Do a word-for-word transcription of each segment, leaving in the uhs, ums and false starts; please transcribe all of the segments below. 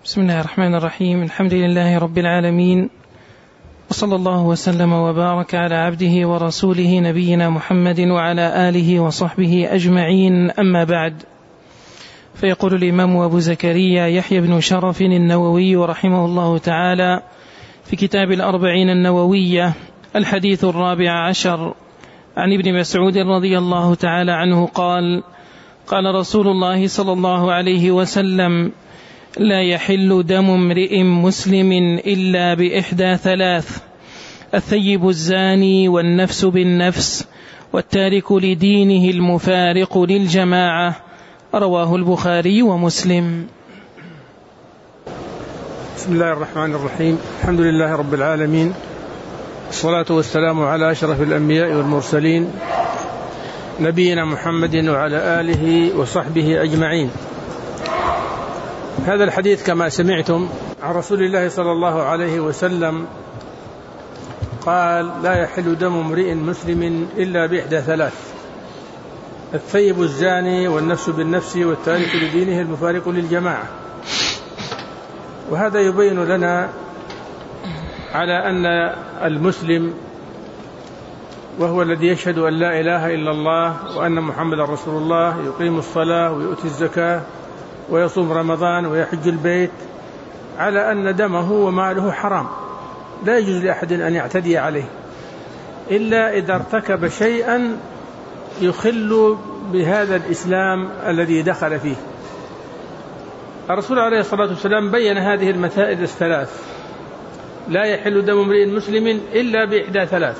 بسم الله الرحمن الرحيم. الحمد لله رب العالمين، وصلى الله وسلم وبارك على عبده ورسوله نبينا محمد وعلى آله وصحبه أجمعين، أما بعد. فيقول الإمام أبو زكريا يحيى بن شرف النووي رحمه الله تعالى في كتاب الأربعين النووية الحديث الرابع عشر عن ابن مسعود رضي الله تعالى عنه قال: قال رسول الله صلى الله عليه وسلم: لا يحل دم امرئ مسلم إلا بإحدى ثلاث: الثيب الزاني، والنفس بالنفس، والتارك لدينه المفارق للجماعة. رواه البخاري ومسلم. بسم الله الرحمن الرحيم. الحمد لله رب العالمين، الصلاة والسلام على أشرف الأنبياء والمرسلين نبينا محمد وعلى آله وصحبه أجمعين. هذا الحديث كما سمعتم عن رسول الله صلى الله عليه وسلم قال: لا يحل دم امرئ مسلم إلا بإحدى ثلاث: الثيب الزاني، والنفس بالنفس، والتارك لدينه المفارق للجماعة. وهذا يبين لنا على أن المسلم، وهو الذي يشهد أن لا إله إلا الله وأن محمد رسول الله، يقيم الصلاة ويؤتي الزكاة ويصوم رمضان ويحج البيت، على أن دمه وماله حرام، لا يجوز لأحد أن يعتدي عليه إلا إذا ارتكب شيئا يخل بهذا الإسلام الذي دخل فيه. الرسول عليه الصلاة والسلام بين هذه المسائل الثلاث: لا يحل دم امرئ مسلم إلا بإحدى ثلاث.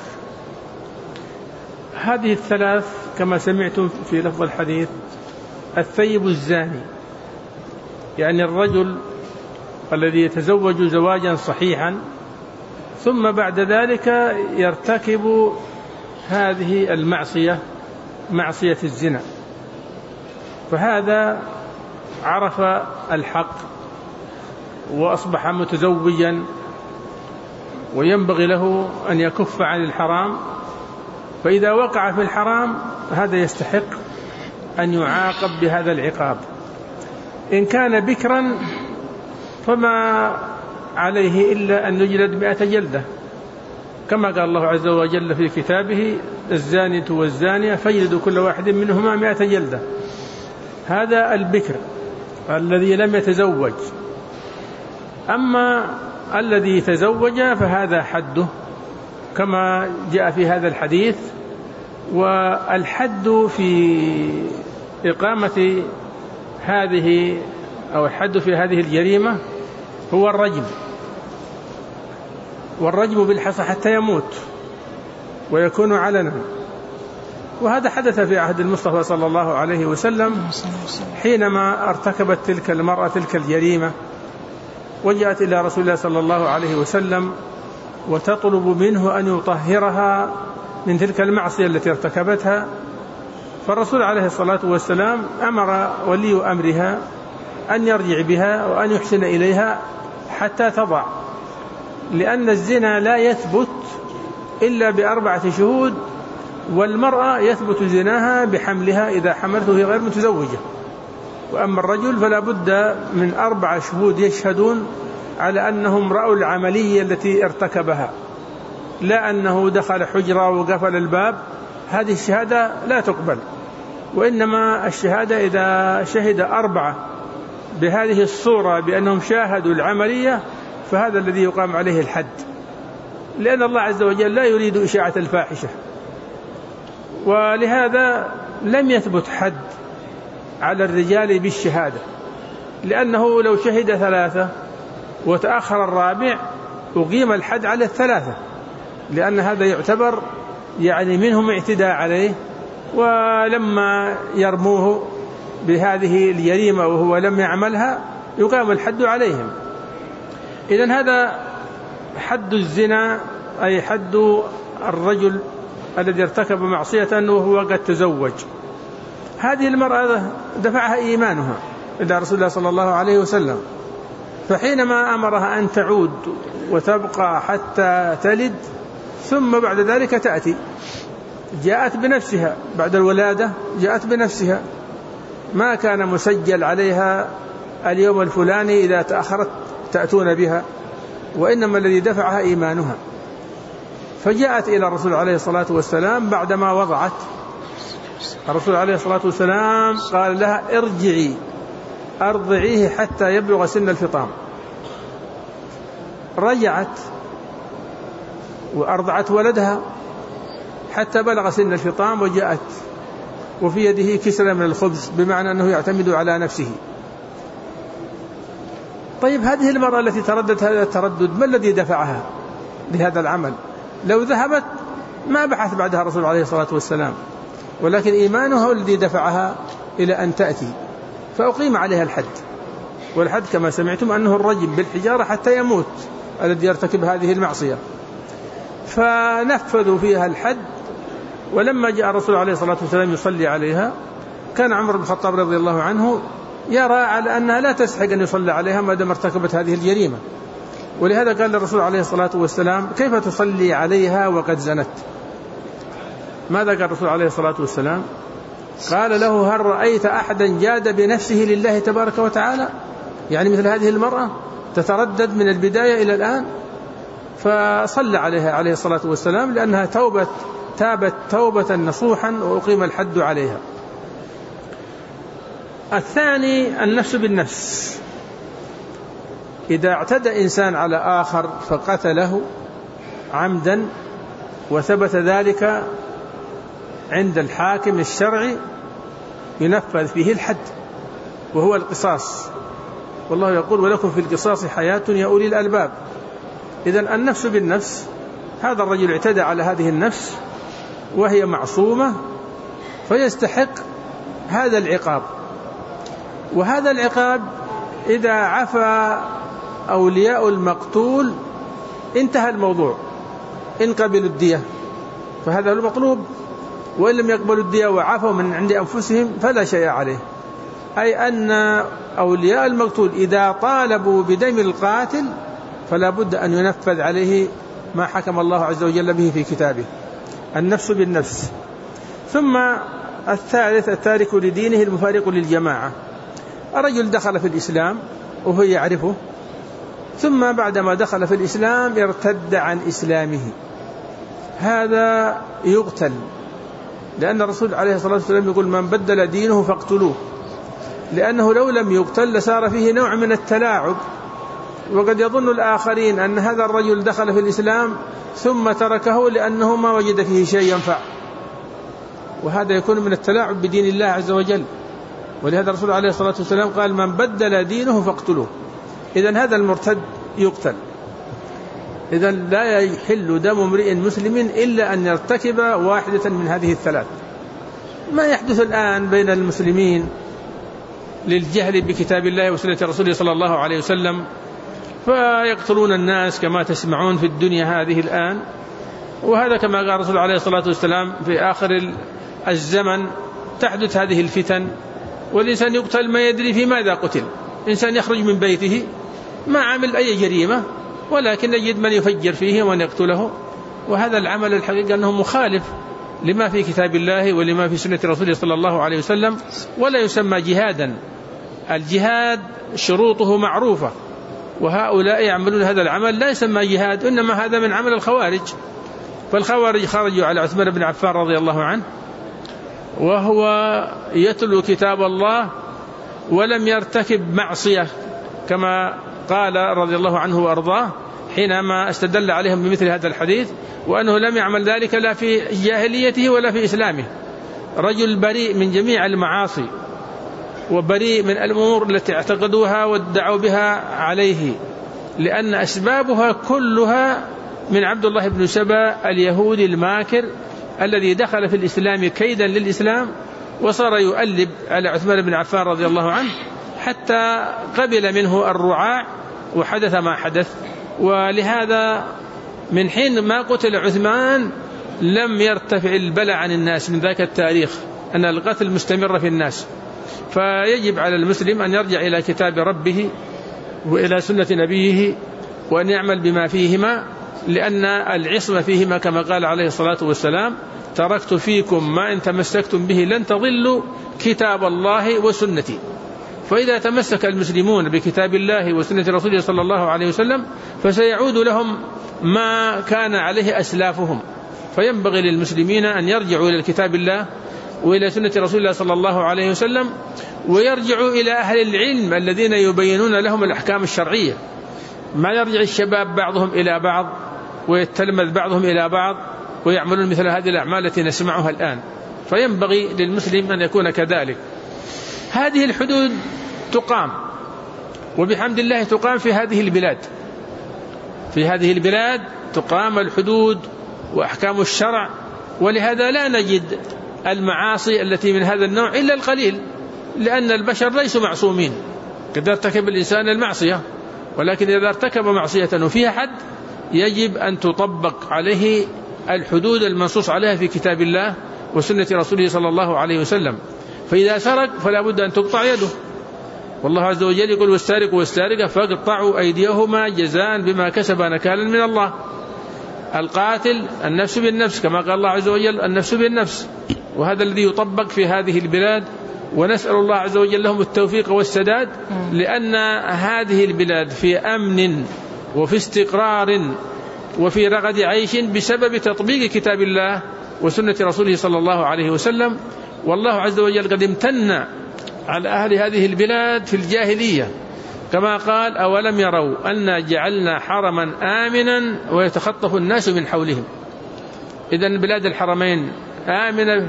هذه الثلاث كما سمعتم في لفظ الحديث: الثيب الزاني، يعني الرجل الذي يتزوج زواجا صحيحا ثم بعد ذلك يرتكب هذه المعصية، معصية الزنا، فهذا عرف الحق وأصبح متزوجا وينبغي له أن يكف عن الحرام، فإذا وقع في الحرام هذا يستحق أن يعاقب بهذا العقاب. إن كان بكرا فما عليه إلا أن يجلد مئة جلدة، كما قال الله عز وجل في كتابه: الزانية والزانية فاجلدوا كل واحد منهما مئة جلدة. هذا البكر الذي لم يتزوج. أما الذي تزوج فهذا حده كما جاء في هذا الحديث. والحد في إقامة هذه أو الحد في هذه الجريمة هو الرجم، والرجم بالحصى حتى يموت ويكون علنا. وهذا حدث في عهد المصطفى صلى الله عليه وسلم حينما ارتكبت تلك المرأة تلك الجريمة، وجاءت إلى رسول الله صلى الله عليه وسلم وتطلب منه أن يطهرها من تلك المعصية التي ارتكبتها. فالرسول عليه الصلاة والسلام أمر ولي أمرها أن يرجع بها وأن يحسن إليها حتى تضع، لأن الزنا لا يثبت إلا بأربعة شهود، والمرأة يثبت زناها بحملها إذا حملته غير متزوجة. وأما الرجل فلا بد من أربعة شهود يشهدون على أنهم رأوا العملية التي ارتكبها، لا أنه دخل حجرة وقفل الباب. هذه الشهادة لا تقبل، وإنما الشهادة إذا شهد أربعة بهذه الصورة بأنهم شاهدوا العملية، فهذا الذي يقام عليه الحد، لأن الله عز وجل لا يريد إشاعة الفاحشة. ولهذا لم يثبت حد على الرجال بالشهادة، لأنه لو شهد ثلاثة وتأخر الرابع أقيم الحد على الثلاثة، لأن هذا يعتبر يعني منهم اعتداء عليه، ولما يرموه بهذه الجريمة وهو لم يعملها يقام الحد عليهم. إذن هذا حد الزنا، أي حد الرجل الذي ارتكب معصية وهو قد تزوج. هذه المرأة دفعها إيمانها إلى رسول الله صلى الله عليه وسلم، فحينما أمرها أن تعود وتبقى حتى تلد ثم بعد ذلك تأتي، جاءت بنفسها بعد الولادة، جاءت بنفسها، ما كان مسجل عليها اليوم الفلاني إذا تأخرت تأتون بها، وإنما الذي دفعها إيمانها. فجاءت إلى الرسول عليه الصلاة والسلام بعدما وضعت. الرسول عليه الصلاة والسلام قال لها ارجعي أرضعيه حتى يبلغ سن الفطام. رجعت وأرضعت ولدها حتى بلغ سن الفطام، وجاءت وفي يده كسرة من الخبز، بمعنى أنه يعتمد على نفسه. طيب هذه المرأة التي ترددت هذا التردد ما الذي دفعها لهذا العمل؟ لو ذهبت ما بحث بعدها الرسول عليه الصلاة والسلام، ولكن إيمانها هو الذي دفعها إلى أن تأتي، فأقيم عليها الحد. والحد كما سمعتم أنه الرجم بالحجارة حتى يموت الذي يرتكب هذه المعصية. فنفذوا فيها الحد. ولما جاء الرسول عليه الصلاة والسلام يصلي عليها، كان عمر بن الخطاب رضي الله عنه يرى على أنها لا تستحق أن يصلى عليها ما دام ارتكبت هذه الجريمة، ولهذا قال للرسول عليه الصلاة والسلام كيف تصلي عليها وقد زنت؟ ماذا قال الرسول عليه الصلاة والسلام؟ قال له هل رأيت أحدا جاد بنفسه لله تبارك وتعالى؟ يعني مثل هذه المرأة تتردد من البداية إلى الآن. فصلى عليها عليه الصلاة والسلام لأنها توبت تابت توبة نصوحا، وأقيم الحد عليها. الثاني النفس بالنفس. إذا اعتدى إنسان على آخر فقتله عمدا وثبت ذلك عند الحاكم الشرعي ينفذ فيه الحد، وهو القصاص. والله يقول ولكم في القصاص حياة يا أولي الألباب. إذن النفس بالنفس، هذا الرجل اعتدى على هذه النفس وهي معصومة فيستحق هذا العقاب. وهذا العقاب إذا عفى أولياء المقتول انتهى الموضوع. إن قبلوا الدية فهذا هو المطلوب، وإن لم يقبلوا الدية وعفوا من عند أنفسهم فلا شيء عليه. أي أن أولياء المقتول إذا طالبوا بدم القاتل فلا بد أن ينفذ عليه ما حكم الله عز وجل به في كتابه، النفس بالنفس. ثم الثالث التارك لدينه المفارق للجماعة. الرجل دخل في الإسلام وهو يعرفه، ثم بعدما دخل في الإسلام ارتد عن إسلامه، هذا يقتل، لأن الرسول عليه الصلاة والسلام يقول من بدل دينه فاقتلوه، لأنه لو لم يقتل لصار فيه نوع من التلاعب. وقد يظن الآخرين أن هذا الرجل دخل في الإسلام ثم تركه لأنه ما وجد فيه شيء ينفع، وهذا يكون من التلاعب بدين الله عز وجل. ولهذا الرسول عليه الصلاة والسلام قال من بدل دينه فاقتلوه. إذن هذا المرتد يقتل. إذن لا يحل دم امرئ مسلم إلا أن يرتكب واحدة من هذه الثلاث. ما يحدث الآن بين المسلمين للجهل بكتاب الله وسنة رسوله صلى الله عليه وسلم، فيقتلون الناس كما تسمعون في الدنيا هذه الآن. وهذا كما قال الرسول عليه الصلاة والسلام في آخر الزمن تحدث هذه الفتن، والإنسان يقتل ما يدري في ماذا قتل. إنسان يخرج من بيته ما عمل أي جريمة، ولكن يجد من يفجر فيه ومن يقتله. وهذا العمل الحقيقة أنه مخالف لما في كتاب الله ولما في سنة رسوله صلى الله عليه وسلم، ولا يسمى جهادا. الجهاد شروطه معروفة، وهؤلاء يعملون هذا العمل لا يسمى جهاد، إنما هذا من عمل الخوارج. فالخوارج خرجوا على عثمان بن عفان رضي الله عنه وهو يتلو كتاب الله ولم يرتكب معصية كما قال رضي الله عنه وأرضاه حينما استدل عليهم بمثل هذا الحديث، وأنه لم يعمل ذلك لا في جاهليته ولا في إسلامه. رجل بريء من جميع المعاصي وبريء من الأمور التي اعتقدوها وادعوا بها عليه، لأن أسبابها كلها من عبد الله بن سبا اليهودي الماكر الذي دخل في الإسلام كيدا للإسلام، وصار يؤلب على عثمان بن عفان رضي الله عنه حتى قبل منه الرعاع وحدث ما حدث. ولهذا من حين ما قتل عثمان لم يرتفع البلاء عن الناس من ذاك التاريخ، أن القتل مستمر في الناس. فيجب على المسلم أن يرجع إلى كتاب ربه وإلى سنة نبيه وأن يعمل بما فيهما، لأن العصمة فيهما كما قال عليه الصلاة والسلام تركت فيكم ما إن تمسكتم به لن تضلوا كتاب الله وسنتي. فإذا تمسك المسلمون بكتاب الله وسنة رسوله صلى الله عليه وسلم فسيعود لهم ما كان عليه أسلافهم. فينبغي للمسلمين أن يرجعوا إلى كتاب الله وإلى سنة رسول الله صلى الله عليه وسلم، ويرجعوا إلى أهل العلم الذين يبينون لهم الأحكام الشرعية، ما يرجع الشباب بعضهم إلى بعض ويتلمذ بعضهم إلى بعض ويعملون مثل هذه الأعمال التي نسمعها الآن. فينبغي للمسلم أن يكون كذلك. هذه الحدود تقام، وبحمد الله تقام في هذه البلاد، في هذه البلاد تقام الحدود وأحكام الشرع، ولهذا لا نجد المعاصي التي من هذا النوع إلا القليل، لأن البشر ليسوا معصومين. قد ارتكب الإنسان المعصية، ولكن إذا ارتكب معصية وفيها حد يجب أن تطبق عليه الحدود المنصوص عليها في كتاب الله وسنة رسوله صلى الله عليه وسلم. فإذا سرق فلا بد أن تقطع يده، والله عز وجل يقول والسارق والسارقة فاقطعوا أيديهما جزاء بما كسب نكالا من الله. القاتل النفس بالنفس، كما قال الله عز وجل النفس بالنفس. وهذا الذي يطبق في هذه البلاد، ونسأل الله عز وجل لهم التوفيق والسداد، لأن هذه البلاد في أمن وفي استقرار وفي رغد عيش بسبب تطبيق كتاب الله وسنة رسوله صلى الله عليه وسلم. والله عز وجل قد امتن على أهل هذه البلاد في الجاهلية، كما قال أولم يروا أنا جعلنا حرما آمنا ويتخطف الناس من حولهم. إذن بلاد الحرمين آمنة،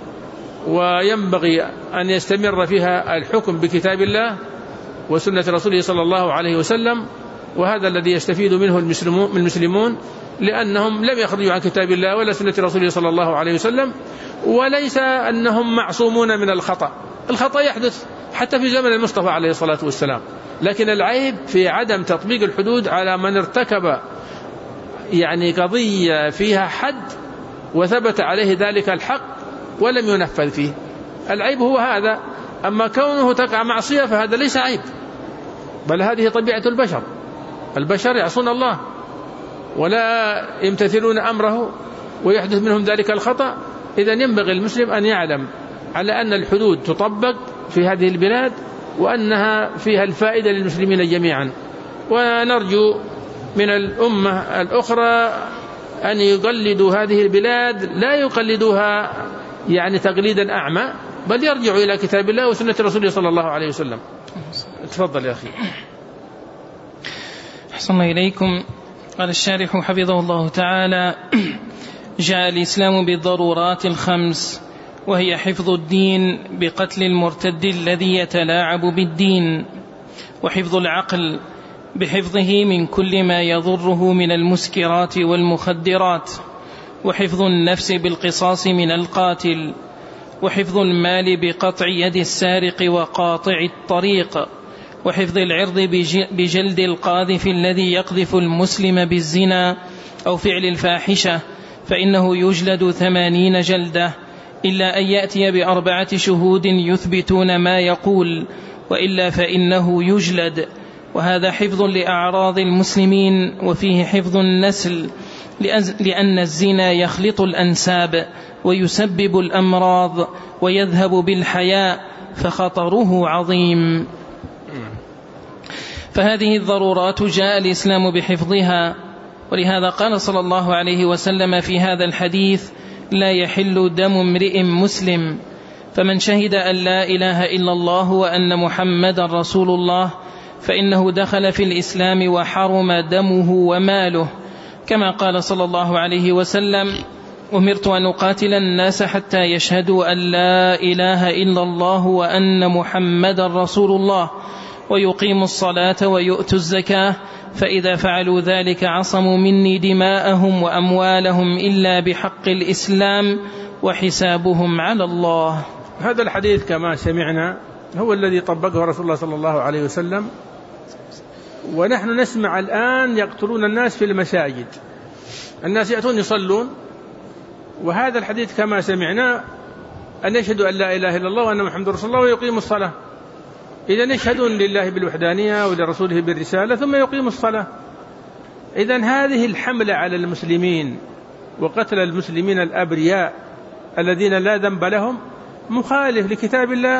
وينبغي أن يستمر فيها الحكم بكتاب الله وسنة رسوله صلى الله عليه وسلم. وهذا الذي يستفيد منه المسلمون، لأنهم لم يخرجوا عن كتاب الله ولا سنة رسوله صلى الله عليه وسلم. وليس أنهم معصومون من الخطأ، الخطأ يحدث حتى في زمن المصطفى عليه الصلاة والسلام، لكن العيب في عدم تطبيق الحدود على من ارتكب يعني قضية فيها حد وثبت عليه ذلك الحق ولم ينفذ فيه. العيب هو هذا. أما كونه تقع معصية فهذا ليس عيب، بل هذه طبيعة البشر. البشر يعصون الله ولا يمتثلون أمره ويحدث منهم ذلك الخطأ. إذن ينبغي المسلم أن يعلم على أن الحدود تطبق في هذه البلاد، وأنها فيها الفائدة للمسلمين جميعا. ونرجو من الأمة الأخرى أن يقلدوا هذه البلاد، لا يقلدوها يعني تقليدا أعمى، بل يرجعوا إلى كتاب الله وسنة رسوله صلى الله عليه وسلم. تفضل يا أخي. أحسن الله إليكم. قال الشارح حفظه الله تعالى: جاء الإسلام بالضرورات الخمس، وهي حفظ الدين بقتل المرتد الذي يتلاعب بالدين، وحفظ العقل بحفظه من كل ما يضره من المسكرات والمخدرات، وحفظ النفس بالقصاص من القاتل، وحفظ المال بقطع يد السارق وقاطع الطريق، وحفظ العرض بجلد القاذف الذي يقذف المسلم بالزنا أو فعل الفاحشة، فإنه يجلد ثمانين جلدة، إلا أن يأتي بأربعة شهود يثبتون ما يقول، وإلا فإنه يجلد. وهذا حفظ لأعراض المسلمين، وفيه حفظ النسل، لأن الزنا يخلط الأنساب ويسبب الأمراض ويذهب بالحياء، فخطره عظيم. فهذه الضرورات جاء الإسلام بحفظها، ولهذا قال صلى الله عليه وسلم في هذا الحديث: لا يحل دم امرئ مسلم، فمن شهد أن لا إله إلا الله وأن محمدا رسول الله فإنه دخل في الإسلام وحرم دمه وماله، كما قال صلى الله عليه وسلم: أمرت أن أقاتل الناس حتى يشهدوا أن لا إله إلا الله وأن محمدا رسول الله ويقيموا الصلاة ويؤتوا الزكاة، فإذا فعلوا ذلك عصموا مني دماءهم وأموالهم إلا بحق الإسلام وحسابهم على الله. هذا الحديث كما سمعنا هو الذي طبقه رسول الله صلى الله عليه وسلم، ونحن نسمع الآن يقتلون الناس في المساجد، الناس يأتون يصلون، وهذا الحديث كما سمعنا أن يشهدوا أن لا إله إلا الله وأن محمد رسول الله ويقيموا الصلاة. إذن يشهدون لله بالوحدانية ولرسوله بالرسالة ثم يقيموا الصلاة. إذن هذه الحملة على المسلمين وقتل المسلمين الأبرياء الذين لا ذنب لهم مخالف لكتاب الله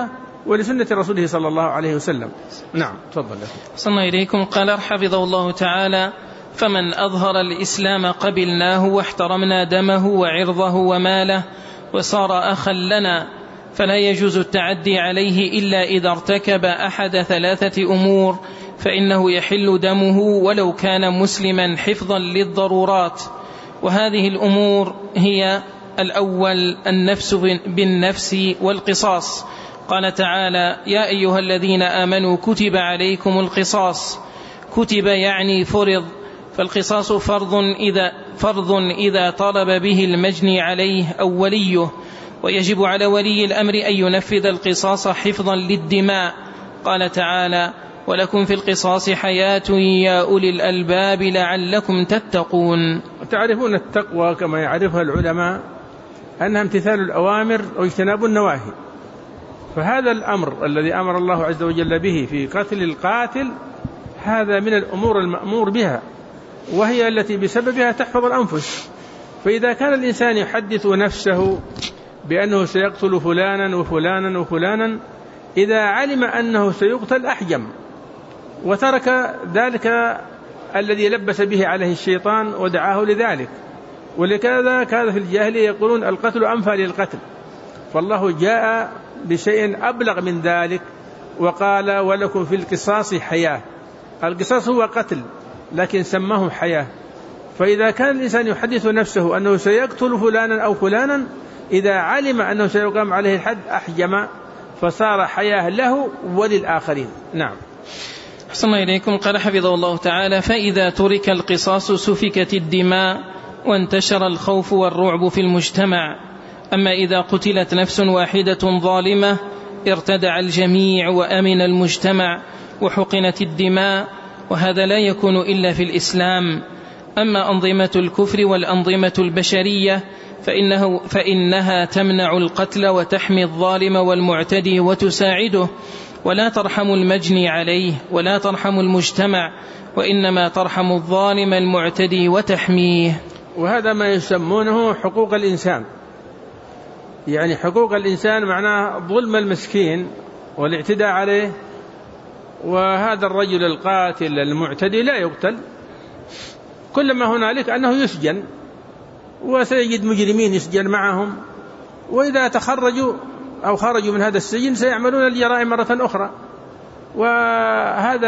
ولسنة رسوله صلى الله عليه وسلم. نعم تفضل. صلى إليكم. قال حفظه الله تعالى: فمن أظهر الإسلام قبلناه واحترمنا دمه وعرضه وماله وصار أخا لنا، فلا يجوز التعدي عليه إلا إذا ارتكب أحد ثلاثة أمور، فإنه يحل دمه ولو كان مسلما حفظا للضرورات. وهذه الأمور هي: الأول النفس بالنفس والقصاص. قال تعالى: يا أيها الذين آمنوا كتب عليكم القصاص. كتب يعني فرض، فالقصاص فرض إذا, فرض إذا طلب به المجني عليه أو وليه، ويجب على ولي الأمر أن ينفذ القصاص حفظا للدماء. قال تعالى: ولكم في القصاص حياة يا أولي الألباب لعلكم تتقون. تعرفون التقوى كما يعرفها العلماء أنها امتثال الأوامر واجتناب النواهي، فهذا الأمر الذي أمر الله عز وجل به في قتل القاتل هذا من الأمور المأمور بها، وهي التي بسببها تحفظ الأنفس. فإذا كان الإنسان يحدث نفسه بأنه سيقتل فلانا وفلانا وفلانا، إذا علم أنه سيقتل أحجم وترك ذلك الذي لبس به عليه الشيطان ودعاه لذلك. ولكذا كان في الجاهلية يقولون القتل أنفى للقتل، فالله جاء بشيء أبلغ من ذلك وقال: ولكم في القصاص حياة. القصاص هو قتل لكن سماه حياة. فإذا كان الإنسان يحدث نفسه أنه سيقتل فلانا أو فلانا، إذا علم أنه سيقام عليه الحد أحجم، فصار حياة له وللآخرين. نعم. أحسن الله إليكم. قال حفظه الله تعالى: فإذا ترك القصاص سفكت الدماء وانتشر الخوف والرعب في المجتمع. أما إذا قتلت نفس واحدة ظالمة ارتدع الجميع وأمن المجتمع وحقنت الدماء، وهذا لا يكون إلا في الإسلام. أما أنظمة الكفر والأنظمة البشرية فإنه فإنها تمنع القتل وتحمي الظالم والمعتدي وتساعده، ولا ترحم المجني عليه ولا ترحم المجتمع، وإنما ترحم الظالم المعتدي وتحميه. وهذا ما يسمونه حقوق الإنسان. يعني حقوق الإنسان معناه ظلم المسكين والاعتداء عليه، وهذا الرجل القاتل المعتدي لا يقتل، كل ما هنالك أنه يسجن، وسيجد مجرمين يسجن معهم، وإذا تخرجوا أو خرجوا من هذا السجن سيعملون الجرائم مرة أخرى. وهذا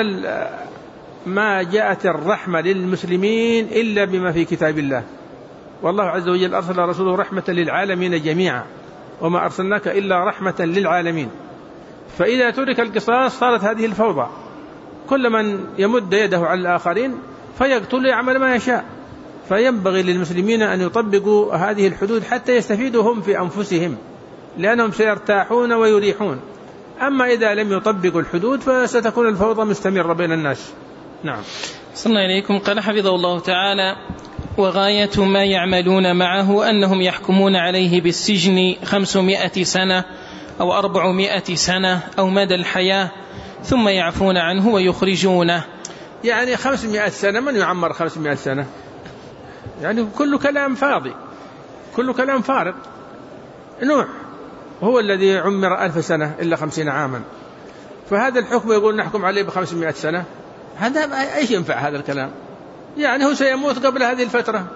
ما جاءت الرحمة للمسلمين إلا بما في كتاب الله، والله عز وجل أرسل رسوله رحمة للعالمين جميعا، وما أرسلناك إلا رحمة للعالمين. فإذا ترك القصاص صارت هذه الفوضى، كل من يمد يده على الآخرين فيقتل يعمل ما يشاء. فينبغي للمسلمين أن يطبقوا هذه الحدود حتى يستفيدوا هم في أنفسهم، لأنهم سيرتاحون ويريحون. أما إذا لم يطبقوا الحدود فستكون الفوضى مستمرة بين الناس. نعم. صلى إليكم. قال حفظه الله تعالى: وغاية ما يعملون معه أنهم يحكمون عليه بالسجن خمسمائة سنة أو أربعمائة سنة أو مدى الحياة، ثم يعفون عنه ويخرجونه. يعني خمسمائة سنة، من يعمر خمسمائة سنة؟ يعني كل كلام فاضي، كل كلام فارغ. نوح هو الذي عمر ألف سنة إلا خمسين عاما، فهذا الحكم يقول نحكم عليه بخمسمائة سنة، هذا أيش ينفع هذا الكلام؟ يعني هو سيموت قبل هذه الفترة.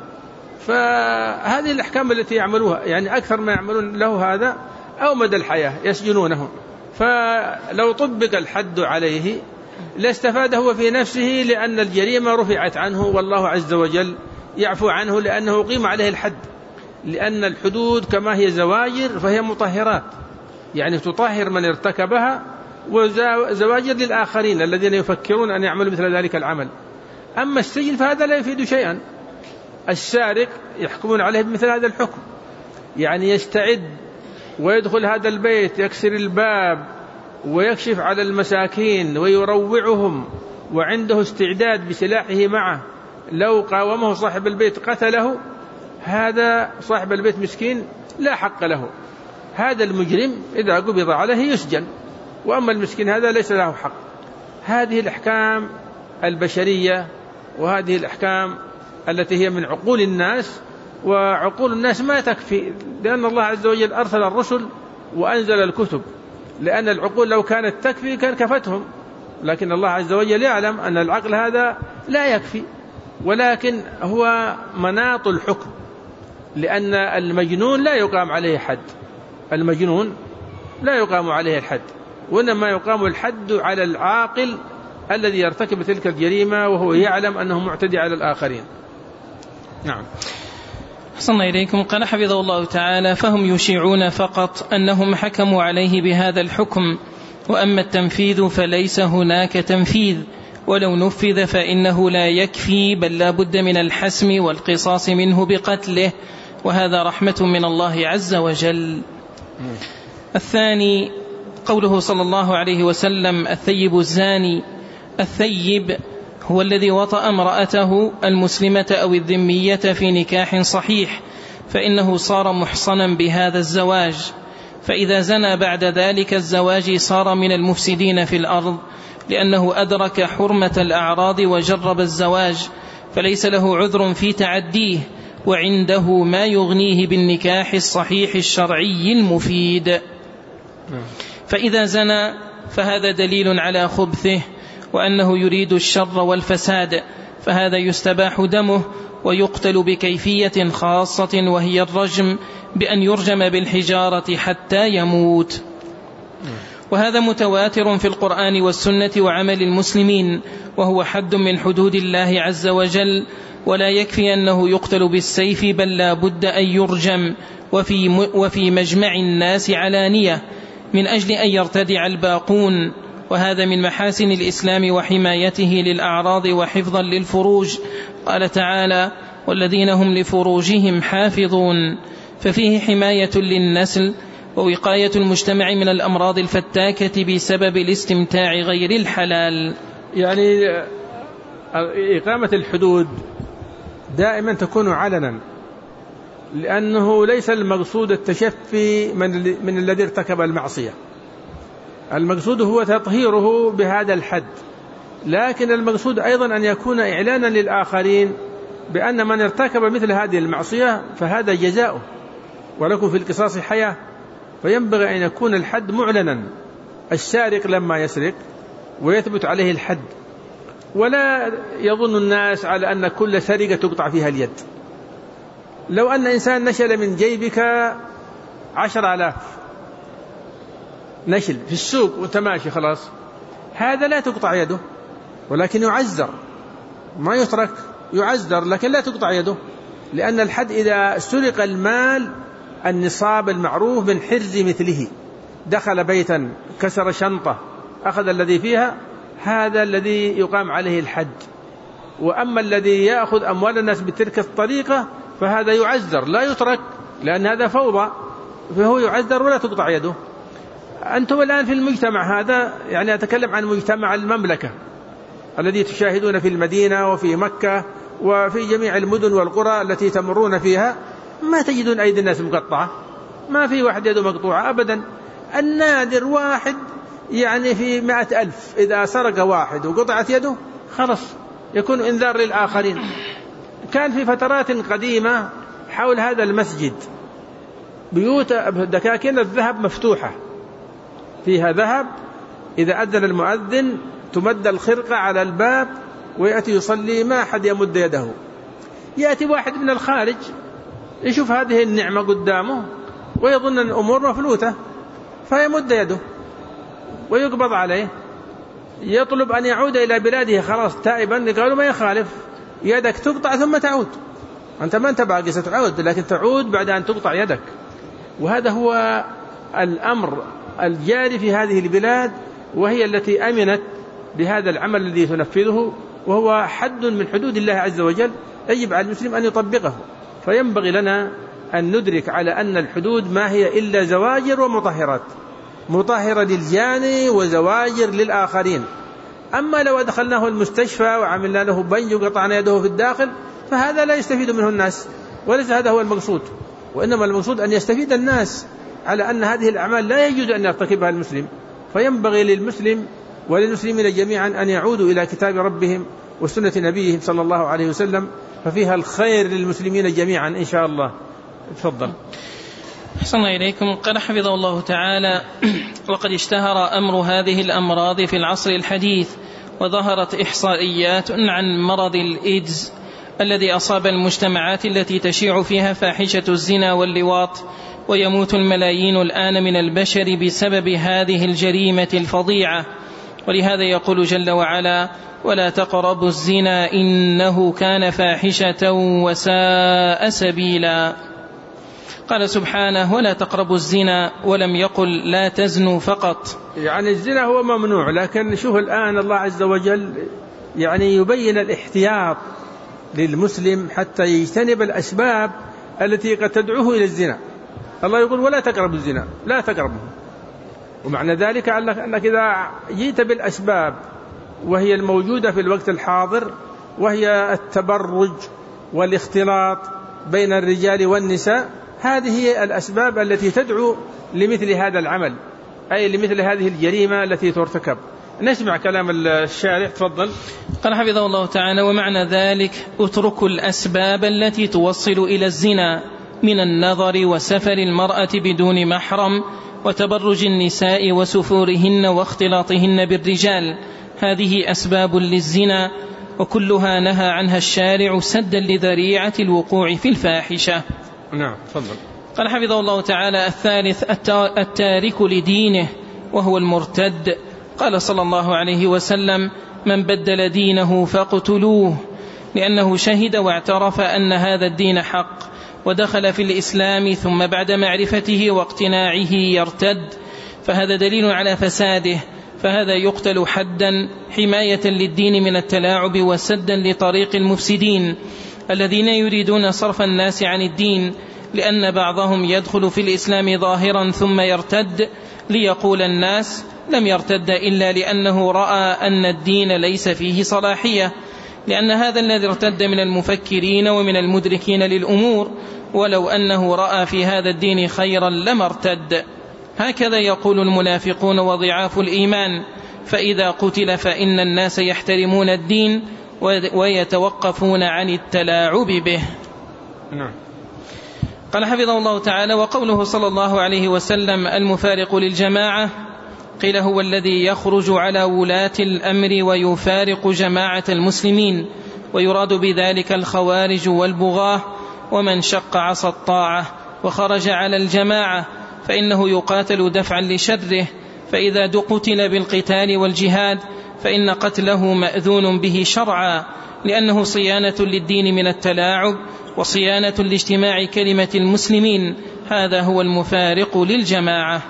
فهذه الأحكام التي يعملوها يعني أكثر ما يعملون له هذا أو مدى الحياة يسجنونه. فلو طبق الحد عليه لاستفاد هو في نفسه، لأن الجريمة رفعت عنه والله عز وجل يعفو عنه لأنه قيم عليه الحد. لأن الحدود كما هي زواجر فهي مطهرات، يعني تطهر من ارتكبها، وزواجر للآخرين الذين يفكرون أن يعملوا مثل ذلك العمل. أما السجن فهذا لا يفيد شيئا. السارق يحكمون عليه بمثل هذا الحكم، يعني يستعد ويدخل هذا البيت يكسر الباب ويكشف على المساكين ويروعهم، وعنده استعداد بسلاحه معه، لو قاومه صاحب البيت قتله. هذا صاحب البيت مسكين لا حق له، هذا المجرم إذا قبض عليه يسجن، وأما المسكين هذا ليس له حق. هذه الأحكام البشرية، وهذه الأحكام التي هي من عقول الناس، وعقول الناس ما تكفي، لأن الله عز وجل أرسل الرسل وأنزل الكتب، لأن العقول لو كانت تكفي كان كفتهم، لكن الله عز وجل يعلم أن العقل هذا لا يكفي، ولكن هو مناط الحكم، لأن المجنون لا يقام عليه حد، المجنون لا يقام عليه الحد، وإنما يقام الحد على العاقل الذي يرتكب تلك الجريمة وهو يعلم أنه معتدي على الآخرين. نعم. أحسن إليكم. قال حفظه الله تعالى: فهم يشيعون فقط أنهم حكموا عليه بهذا الحكم، وأما التنفيذ فليس هناك تنفيذ، ولو نفذ فإنه لا يكفي، بل لا بد من الحسم والقصاص منه بقتله، وهذا رحمة من الله عز وجل. الثاني قوله صلى الله عليه وسلم: الثيب الزاني. الثيب هو الذي وطأ امرأته المسلمة أو الذمية في نكاح صحيح، فإنه صار محصنا بهذا الزواج، فإذا زنى بعد ذلك الزواج صار من المفسدين في الأرض، لأنه أدرك حرمة الأعراض وجرب الزواج، فليس له عذر في تعديه، وعنده ما يغنيه بالنكاح الصحيح الشرعي المفيد. فإذا زنى فهذا دليل على خبثه وأنه يريد الشر والفساد، فهذا يستباح دمه ويقتل بكيفية خاصة، وهي الرجم، بأن يرجم بالحجارة حتى يموت. وهذا متواتر في القرآن والسنة وعمل المسلمين، وهو حد من حدود الله عز وجل، ولا يكفي أنه يقتل بالسيف، بل لا بد أن يرجم وفي, وفي مجمع الناس علانية، من أجل أن يرتدع الباقون. وهذا من محاسن الإسلام وحمايته للأعراض وحفظا للفروج. قال تعالى: والذين هم لفروجهم حافظون، ففيه حماية للنسل ووقاية المجتمع من الأمراض الفتاكة بسبب الاستمتاع غير الحلال. يعني إقامة الحدود دائما تكون علنا، لأنه ليس المقصود التشفي من, من الذي ارتكب المعصية، المقصود هو تطهيره بهذا الحد، لكن المقصود أيضا أن يكون إعلانا للآخرين بأن من ارتكب مثل هذه المعصية فهذا جزاؤه، ولكم في القصاص حياة، فينبغي أن يكون الحد معلنا. السارق لما يسرق ويثبت عليه الحد، ولا يظن الناس على أن كل سرقة تقطع فيها اليد. لو أن إنسان نشل من جيبك عشر آلاف نشل في السوق وتماشي خلاص، هذا لا تقطع يده، ولكن يعذر، ما يترك، يعذر، لكن لا تقطع يده، لأن الحد إذا سرق المال النصاب المعروف من حرز مثله، دخل بيتا كسر شنطة أخذ الذي فيها، هذا الذي يقام عليه الحد. وأما الذي يأخذ أموال الناس بتلك الطريقة فهذا يعذر، لا يترك، لأن هذا فوضى، فهو يعذر ولا تقطع يده. أنتم الآن في المجتمع هذا، يعني أتكلم عن مجتمع المملكة الذي تشاهدون في المدينة وفي مكة وفي جميع المدن والقرى التي تمرون فيها، ما تجدون أيدي الناس مقطعة، ما في واحد يده مقطوعة أبدا. النادر واحد يعني في مائة ألف إذا سرق واحد وقطعت يده خلص يكون إنذار للآخرين. كان في فترات قديمة حول هذا المسجد بيوت دكاكين الذهب مفتوحة فيها ذهب، إذا أذن المؤذن تمد الخرقة على الباب ويأتي يصلي، ما أحد يمد يده. يأتي واحد من الخارج يشوف هذه النعمة قدامه ويظن أن الأمور مفلوتة، فيمد يده ويقبض عليه، يطلب أن يعود إلى بلاده خلاص تائبا، قالوا ما يخالف، يدك تقطع ثم تعود، أنت ما أنت باقي ستعود، لكن تعود بعد أن تقطع يدك. وهذا هو الأمر الجاري في هذه البلاد، وهي التي أمنت بهذا العمل الذي تنفذه، وهو حد من حدود الله عز وجل، يجب على المسلم أن يطبقه. فينبغي لنا أن ندرك على أن الحدود ما هي إلا زواجر ومطهرات، مطهرة للجاني وزواجر للآخرين. أما لو أدخلناه المستشفى وعملنا له بنج وقطعنا يده في الداخل فهذا لا يستفيد منه الناس، وليس هذا هو المقصود، وإنما المقصود أن يستفيد الناس على أن هذه الأعمال لا يجوز أن يرتكبها المسلم. فينبغي للمسلم وللمسلمين جميعا أن يعودوا إلى كتاب ربهم وسنة نبيهم صلى الله عليه وسلم، ففيها الخير للمسلمين جميعا إن شاء الله. تفضل. أحسن الله إليكم. قال حفظه الله تعالى: وقد اشتهر أمر هذه الأمراض في العصر الحديث، وظهرت إحصائيات عن مرض الإيدز الذي أصاب المجتمعات التي تشيع فيها فاحشة الزنا واللواط، ويموت الملايين الآن من البشر بسبب هذه الجريمة الفظيعة. ولهذا يقول جل وعلا: ولا تقربوا الزنا إنه كان فاحشة وساء سبيلا. قال سبحانه: ولا تقربوا الزنا، ولم يقل لا تزنوا فقط. يعني الزنا هو ممنوع، لكن شوف الآن الله عز وجل يعني يبين الاحتياط للمسلم حتى يجتنب الأسباب التي قد تدعوه إلى الزنا. الله يقول: ولا تقربوا الزنا، لا تقربوا. ومعنى ذلك أنك إذا جئت بالأسباب وهي الموجودة في الوقت الحاضر، وهي التبرج والاختلاط بين الرجال والنساء، هذه هي الأسباب التي تدعو لمثل هذا العمل، أي لمثل هذه الجريمة التي ترتكب. نسمع كلام الشارع. تفضل. قال حفظه الله تعالى: ومعنى ذلك اتركوا الأسباب التي توصل إلى الزنا من النظر وسفر المرأة بدون محرم وتبرج النساء وسفورهن واختلاطهن بالرجال، هذه أسباب للزنا، وكلها نهى عنها الشارع سدا لذريعة الوقوع في الفاحشة. نعم. تفضل. قال حفظه الله تعالى: الثالث التارك لدينه وهو المرتد. قال صلى الله عليه وسلم: من بدل دينه فاقتلوه، لأنه شهد واعترف أن هذا الدين حق ودخل في الإسلام ثم بعد معرفته واقتناعه يرتد، فهذا دليل على فساده، فهذا يقتل حدا حماية للدين من التلاعب وسدا لطريق المفسدين الذين يريدون صرف الناس عن الدين، لأن بعضهم يدخل في الإسلام ظاهرا ثم يرتد ليقول الناس لم يرتد إلا لأنه رأى أن الدين ليس فيه صلاحية، لأن هذا الذي ارتد من المفكرين ومن المدركين للأمور، ولو أنه رأى في هذا الدين خيرا لما ارتد. هكذا يقول المنافقون وضعاف الإيمان، فإذا قتل فإن الناس يحترمون الدين ويتوقفون عن التلاعب به. نعم. قال حفظه الله تعالى: وقوله صلى الله عليه وسلم: المفارق للجماعة، قيل هو الذي يخرج على ولاة الأمر ويفارق جماعة المسلمين، ويراد بذلك الخوارج والبغاة ومن شق عصا الطاعة وخرج على الجماعة، فإنه يقاتل دفعا لشره، فإذا قتل بالقتال والجهاد فإن قتله مأذون به شرعا، لأنه صيانة للدين من التلاعب وصيانة لاجتماع كلمة المسلمين، هذا هو المفارق للجماعة.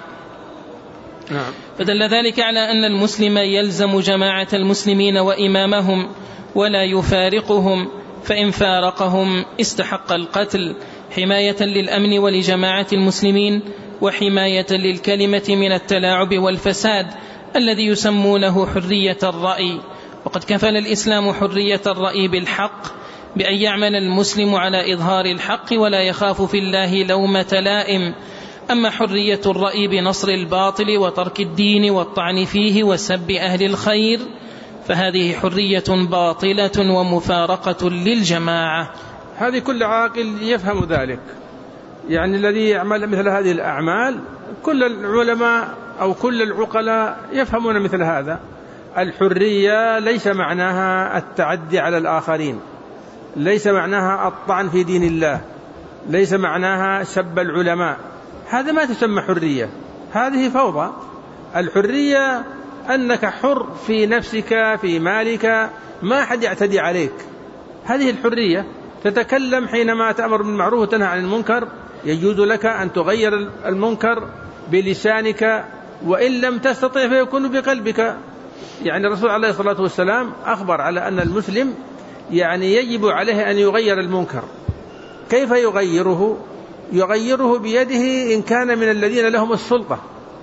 نعم. فدل ذلك على أن المسلم يلزم جماعة المسلمين وإمامهم ولا يفارقهم، فإن فارقهم استحق القتل حماية للأمن ولجماعة المسلمين وحماية للكلمة من التلاعب والفساد الذي يسمونه حرية الرأي. وقد كفل الإسلام حرية الرأي بالحق بأن يعمل المسلم على إظهار الحق ولا يخاف في الله لومة لائم. أما حرية الرأي بنصر الباطل وترك الدين والطعن فيه وسب أهل الخير فهذه حرية باطلة ومفارقة للجماعة. هذه كل عاقل يفهم ذلك، يعني الذي يعمل مثل هذه الأعمال كل العلماء أو كل العقلاء يفهمون مثل هذا. الحرية ليس معناها التعدي على الآخرين، ليس معناها الطعن في دين الله، ليس معناها سب العلماء، هذا ما تسمى حرية، هذه فوضى. الحرية أنك حر في نفسك في مالك، ما حد يعتدي عليك، هذه الحرية. تتكلم حينما تأمر بالمعروف وتنهى عن المنكر، يجوز لك أن تغير المنكر بلسانك، وإن لم تستطع فيكون بقلبك. يعني الرسول عليه الصلاة والسلام أخبر على أن المسلم يعني يجب عليه أن يغير المنكر. كيف يغيره؟ يغيره بيده إن كان من الذين لهم السلطة،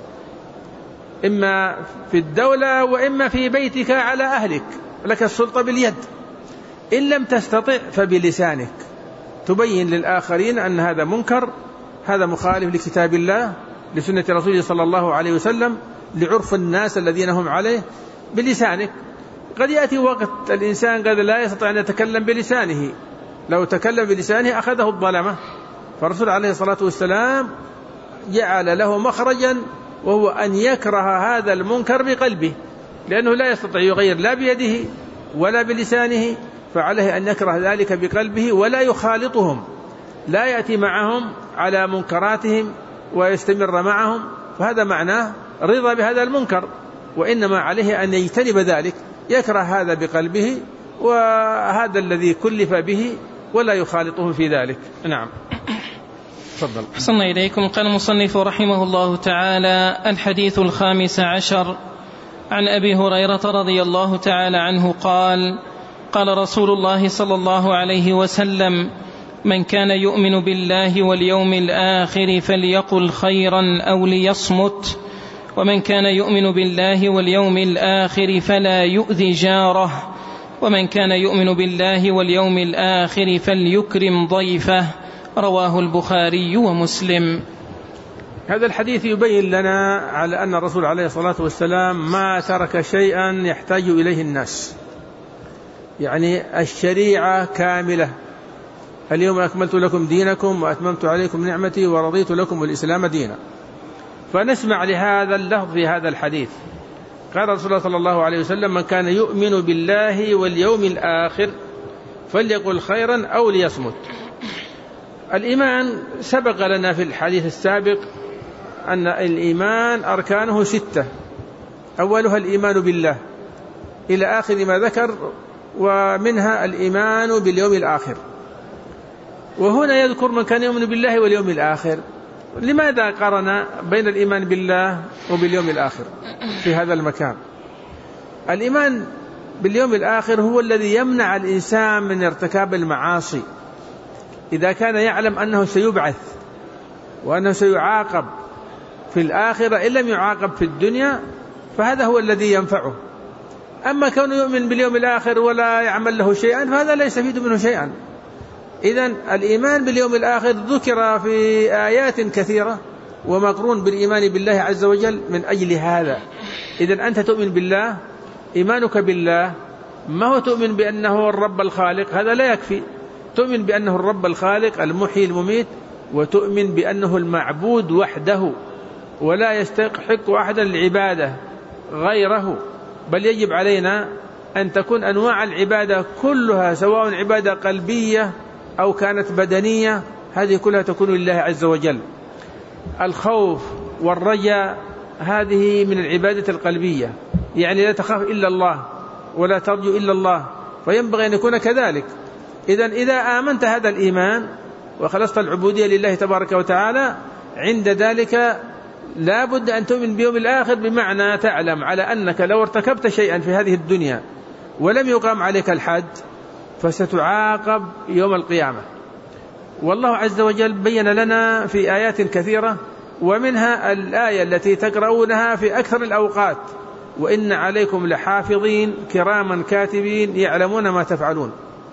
إما في الدولة وإما في بيتك على أهلك، لك السلطة باليد. إن لم تستطع فبلسانك تبين للآخرين أن هذا منكر، هذا مخالف لكتاب الله، لسنة رسوله صلى الله عليه وسلم، لعرف الناس الذين هم عليه، بلسانك. قد يأتي وقت الإنسان قد لا يستطيع أن يتكلم بلسانه، لو تكلم بلسانه أخذه الظلمة. فالرسول عليه الصلاة والسلام جعل له مخرجا، وهو أن يكره هذا المنكر بقلبه، لأنه لا يستطيع يغير لا بيده ولا بلسانه، فعليه أن يكره ذلك بقلبه ولا يخالطهم، لا يأتي معهم على منكراتهم ويستمر معهم، فهذا معناه رضا بهذا المنكر، وإنما عليه أن يجتنب ذلك، يكره هذا بقلبه وهذا الذي كلف به ولا يخالطهم في ذلك. نعم. تفضل. أحسن إليكم. قال المصنف رحمه الله تعالى: الحديث الخامس عشر عن أبي هريرة رضي الله تعالى عنه قال: قال رسول الله صلى الله عليه وسلم: من كان يؤمن بالله واليوم الآخر فليقل خيرا أو ليصمت، ومن كان يؤمن بالله واليوم الآخر فلا يؤذي جاره، ومن كان يؤمن بالله واليوم الآخر فليكرم ضيفه. رواه البخاري ومسلم. هذا الحديث يبين لنا على أن الرسول عليه الصلاة والسلام ما ترك شيئا يحتاج إليه الناس، يعني الشريعة كاملة. اليوم أكملت لكم دينكم وأتممت عليكم نعمتي ورضيت لكم الإسلام دينا. فنسمع لهذا اللفظ في هذا الحديث. قال رسول الله صلى الله عليه وسلم: من كان يؤمن بالله واليوم الآخر فليقل خيرا أو ليصمت. الإيمان سبق لنا في الحديث السابق أن الإيمان أركانه ستة، أولها الإيمان بالله إلى آخر ما ذكر، ومنها الإيمان باليوم الآخر. وهنا يذكر من كان يؤمن بالله واليوم الآخر. لماذا قرن بين الإيمان بالله وباليوم الآخر في هذا المكان؟ الإيمان باليوم الآخر هو الذي يمنع الإنسان من ارتكاب المعاصي. إذا كان يعلم أنه سيبعث وأنه سيعاقب في الآخرة إن لم يعاقب في الدنيا، فهذا هو الذي ينفعه. أما كونه يؤمن باليوم الآخر ولا يعمل له شيئا فهذا لا يستفيد منه شيئا. إذن الإيمان باليوم الآخر ذكر في آيات كثيرة ومقرون بالإيمان بالله عز وجل من أجل هذا. إذن أنت تؤمن بالله، إيمانك بالله ما هو تؤمن بأنه الرب الخالق، هذا لا يكفي. تؤمن بأنه الرب الخالق المحيي المميت، وتؤمن بأنه المعبود وحده ولا يستحق أحدا العبادة غيره، بل يجب علينا أن تكون أنواع العبادة كلها سواء عبادة قلبية أو كانت بدنية، هذه كلها تكون لله عز وجل. الخوف والرجاء هذه من العبادة القلبية، يعني لا تخاف إلا الله ولا ترجو إلا الله، فينبغي أن يكون كذلك. إذن إذا آمنت هذا الإيمان وخلصت العبودية لله تبارك وتعالى، عند ذلك لا بد أن تؤمن بيوم الآخر، بمعنى تعلم على أنك لو ارتكبت شيئا في هذه الدنيا ولم يقام عليك الحد فستعاقب يوم القيامة. والله عز وجل بين لنا في آيات كثيرة، ومنها الآية التي تقرؤونها في أكثر الأوقات: وإن عليكم لحافظين كراما كاتبين يعلمون ما تفعلون.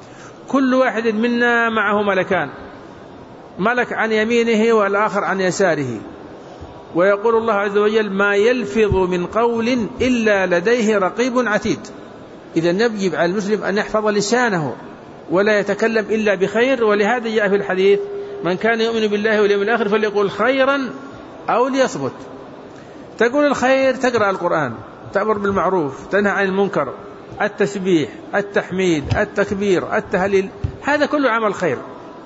كل واحد منا معه ملكان، ملك عن يمينه والآخر عن يساره، ويقول الله عز وجل: ما يلفظ من قول إلا لديه رقيب عتيد. إذا يجب على المسلم أن يحفظ لسانه ولا يتكلم إلا بخير. ولهذا جاء في الحديث: من كان يؤمن بالله واليوم الآخر فليقول خيرا أو ليصمت. تقول الخير، تقرأ القرآن، تأمر بالمعروف، تنهى عن المنكر، التسبيح، التحميد، التكبير، التهليل، هذا كله عمل خير.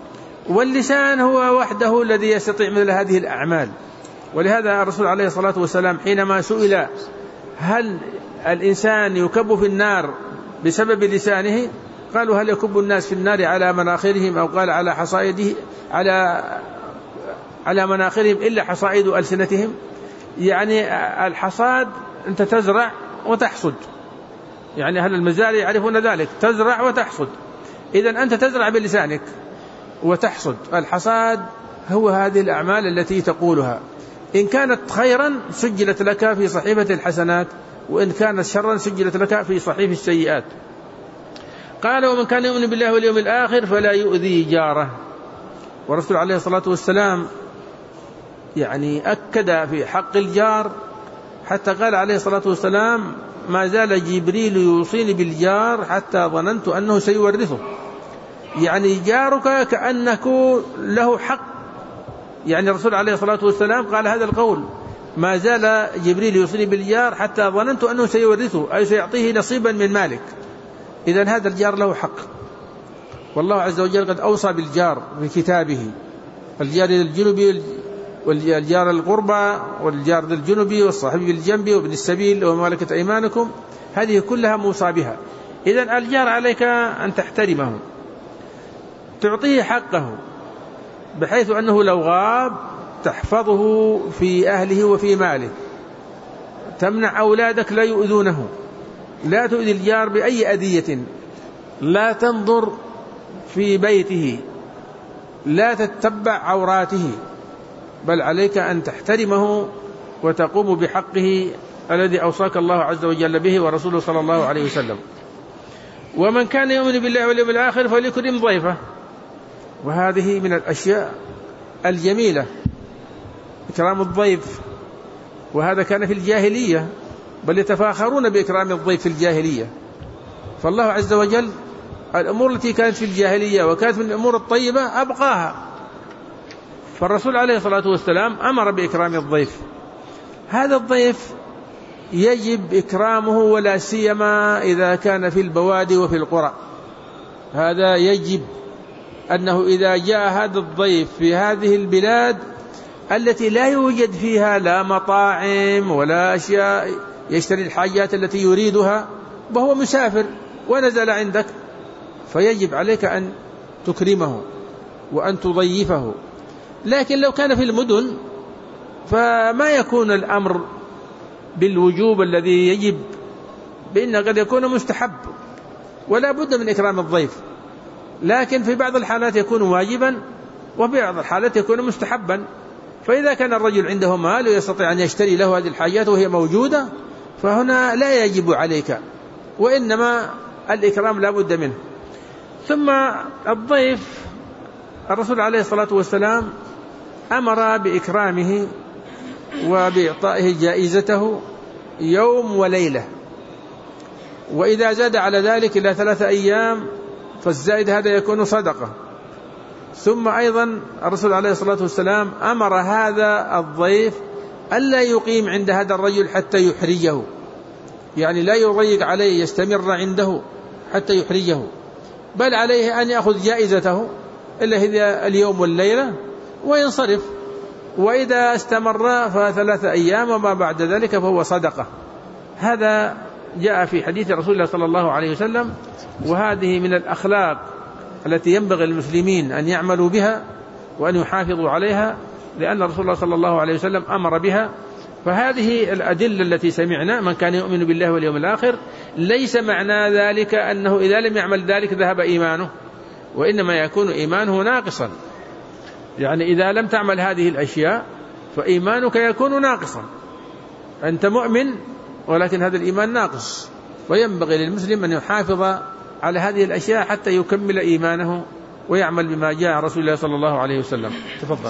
واللسان هو وحده الذي يستطيع مثل هذه الأعمال. ولهذا الرسول عليه الصلاة والسلام حينما سئل هل الإنسان يكب في النار بسبب لسانه، قالوا: هل يكب الناس في النار على مناخرهم، أو قال على حصائده على على مناخرهم إلا حصائد ألسنتهم. يعني الحصاد أنت تزرع وتحصد، يعني أهل المزارع يعرفون ذلك، تزرع وتحصد. إذن أنت تزرع بلسانك وتحصد. الحصاد هو هذه الأعمال التي تقولها، إن كانت خيرا سجلت لك في صحيفة الحسنات، وإن كانت شرا سجلت لك في صحيفة السيئات. قال: ومن كان يؤمن بالله واليوم الآخر فلا يؤذي جاره. ورسول عليه الصلاة والسلام يعني أكد في حق الجار، حتى قال عليه الصلاة والسلام: ما زال جبريل يوصيني بالجار حتى ظننت أنه سيورثه. يعني جارك كأنك له حق، يعني الرسول عليه الصلاة والسلام قال هذا القول: ما زال جبريل يوصيني بالجار حتى ظننت أنه سيورثه أي سيعطيه نصيبا من مالك. إذن هذا الجار له حق، والله عز وجل قد أوصى بالجار في كتابه: الجار الجنبي والجار القربى والجار ذي الجنبي والصاحب بالجنب وابن السبيل وملكة أيمانكم، هذه كلها موصى بها. إذن الجار عليك أن تحترمه، تعطيه حقه، بحيث أنه لو غاب تحفظه في أهله وفي ماله، تمنع أولادك لا يؤذونه، لا تؤذي الجار بأي أذية، لا تنظر في بيته، لا تتبع عوراته، بل عليك أن تحترمه وتقوم بحقه الذي أوصاك الله عز وجل به ورسوله صلى الله عليه وسلم. ومن كان يؤمن بالله واليوم الآخر فليكرم ضيفه، وهذه من الأشياء الجميلة إكرام الضيف، وهذا كان في الجاهلية، بل يتفاخرون بإكرام الضيف في الجاهلية. فالله عز وجل الأمور التي كانت في الجاهلية وكانت من الأمور الطيبة أبقاها، فالرسول عليه الصلاة والسلام أمر بإكرام الضيف. هذا الضيف يجب إكرامه، ولا سيما إذا كان في البوادي وفي القرى. هذا يجب أنه إذا جاء هذا الضيف في هذه البلاد التي لا يوجد فيها لا مطاعم ولا أشياء يشتري الحاجات التي يريدها، وهو مسافر ونزل عندك، فيجب عليك أن تكرمه وأن تضيفه. لكن لو كان في المدن فما يكون الأمر بالوجوب الذي يجب، بأن قد يكون مستحب ولا بد من إكرام الضيف، لكن في بعض الحالات يكون واجبا وفي بعض الحالات يكون مستحبا. فإذا كان الرجل عنده مال ويستطيع أن يشتري له هذه الحاجات وهي موجودة، فهنا لا يجب عليك، وإنما الإكرام لا بد منه. ثم الضيف الرسول عليه الصلاة والسلام أمر بإكرامه وبإعطائه جائزته يوم وليلة، وإذا زاد على ذلك إلى ثلاثة أيام فالزائد هذا يكون صدقة. ثم أيضا الرسول عليه الصلاة والسلام أمر هذا الضيف ألا يقيم عند هذا الرجل حتى يحرجه، يعني لا يضيق عليه، يستمر عنده حتى يحرجه، بل عليه أن يأخذ جائزته إلا هذا اليوم والليلة وينصرف، وإذا استمر فثلاثة أيام وما بعد ذلك فهو صدقة. هذا جاء في حديث رسول الله صلى الله عليه وسلم، وهذه من الأخلاق التي ينبغي المسلمين أن يعملوا بها وأن يحافظوا عليها، لأن رسول الله صلى الله عليه وسلم أمر بها. فهذه الأدلة التي سمعنا: من كان يؤمن بالله واليوم الآخر، ليس معنى ذلك أنه إذا لم يعمل ذلك ذهب إيمانه، وإنما يكون إيمانه ناقصا. يعني إذا لم تعمل هذه الأشياء فإيمانك يكون ناقصا، أنت مؤمن ولكن هذا الإيمان ناقص، وينبغي للمسلم أن يحافظ على هذه الأشياء حتى يكمل إيمانه ويعمل بما جاء رسول الله صلى الله عليه وسلم. تفضل.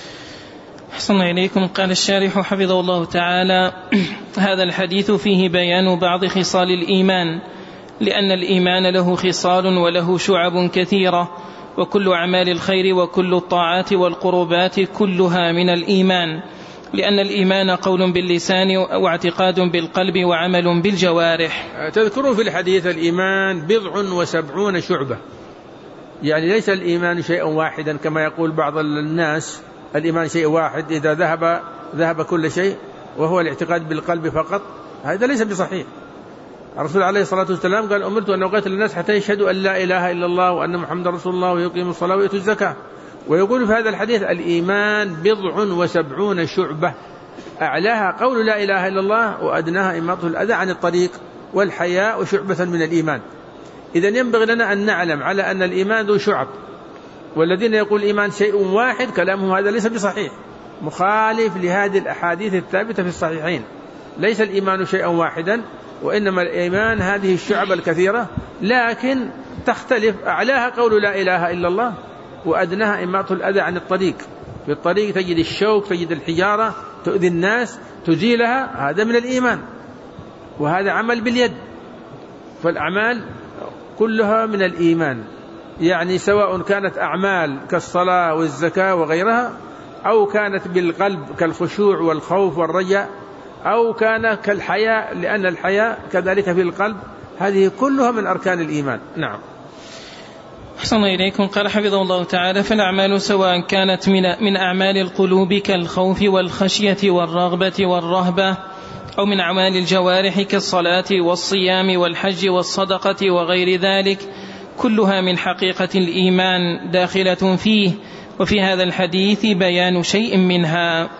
أحسن إليكم. قال الشارح حفظه الله تعالى: هذا الحديث فيه بيان بعض خصال الإيمان، لأن الإيمان له خصال وله شعب كثيرة، وكل أعمال الخير وكل الطاعات والقربات كلها من الإيمان، لأن الإيمان قول باللسان واعتقاد بالقلب وعمل بالجوارح. تذكرون في الحديث الإيمان بضع وسبعون شعبة، يعني ليس الإيمان شيء واحدا كما يقول بعض الناس، الإيمان شيء واحد إذا ذهب ذهب كل شيء، وهو الاعتقاد بالقلب فقط. هذا ليس بصحيح. الرسول عليه الصلاة والسلام قال: أمرت أن أقاتل الناس حتى يشهدوا أن لا إله إلا الله وأن محمد رسول الله ويقيموا الصلاة ويؤتوا الزكاة. ويقول في هذا الحديث: الإيمان بضع وسبعون شعبة، أعلاها قول لا إله إلا الله، وأدناها إماطة الأذى عن الطريق والحياء وشعبة من الإيمان. إذن ينبغي لنا أن نعلم على أن الإيمان ذو شعب، والذين يقول الإيمان شيء واحد كلامهم هذا ليس بصحيح، مخالف لهذه الأحاديث الثابتة في الصحيحين. ليس الإيمان شيئا واحدا، وإنما الإيمان هذه الشعب الكثيرة، لكن تختلف. أعلاها قول لا إله إلا الله، وأدناها إماطة الأذى عن الطريق. في الطريق تجد الشوك، تجد الحجارة تؤذي الناس، تزيلها، هذا من الإيمان، وهذا عمل باليد. فالأعمال كلها من الإيمان، يعني سواء كانت أعمال كالصلاة والزكاة وغيرها، أو كانت بالقلب كالخشوع والخوف والرجاء، أو كان كالحياء لأن الحياء كذلك في القلب. هذه كلها من أركان الإيمان. نعم. أحسن إليكم. قال حفظه الله تعالى: فالأعمال سواء كانت من, من أعمال القلوب كالخوف والخشية والرغبة والرهبة، أو من أعمال الجوارح كالصلاة والصيام والحج والصدقة وغير ذلك، كلها من حقيقة الإيمان داخلة فيه، وفي هذا الحديث بيان شيء منها.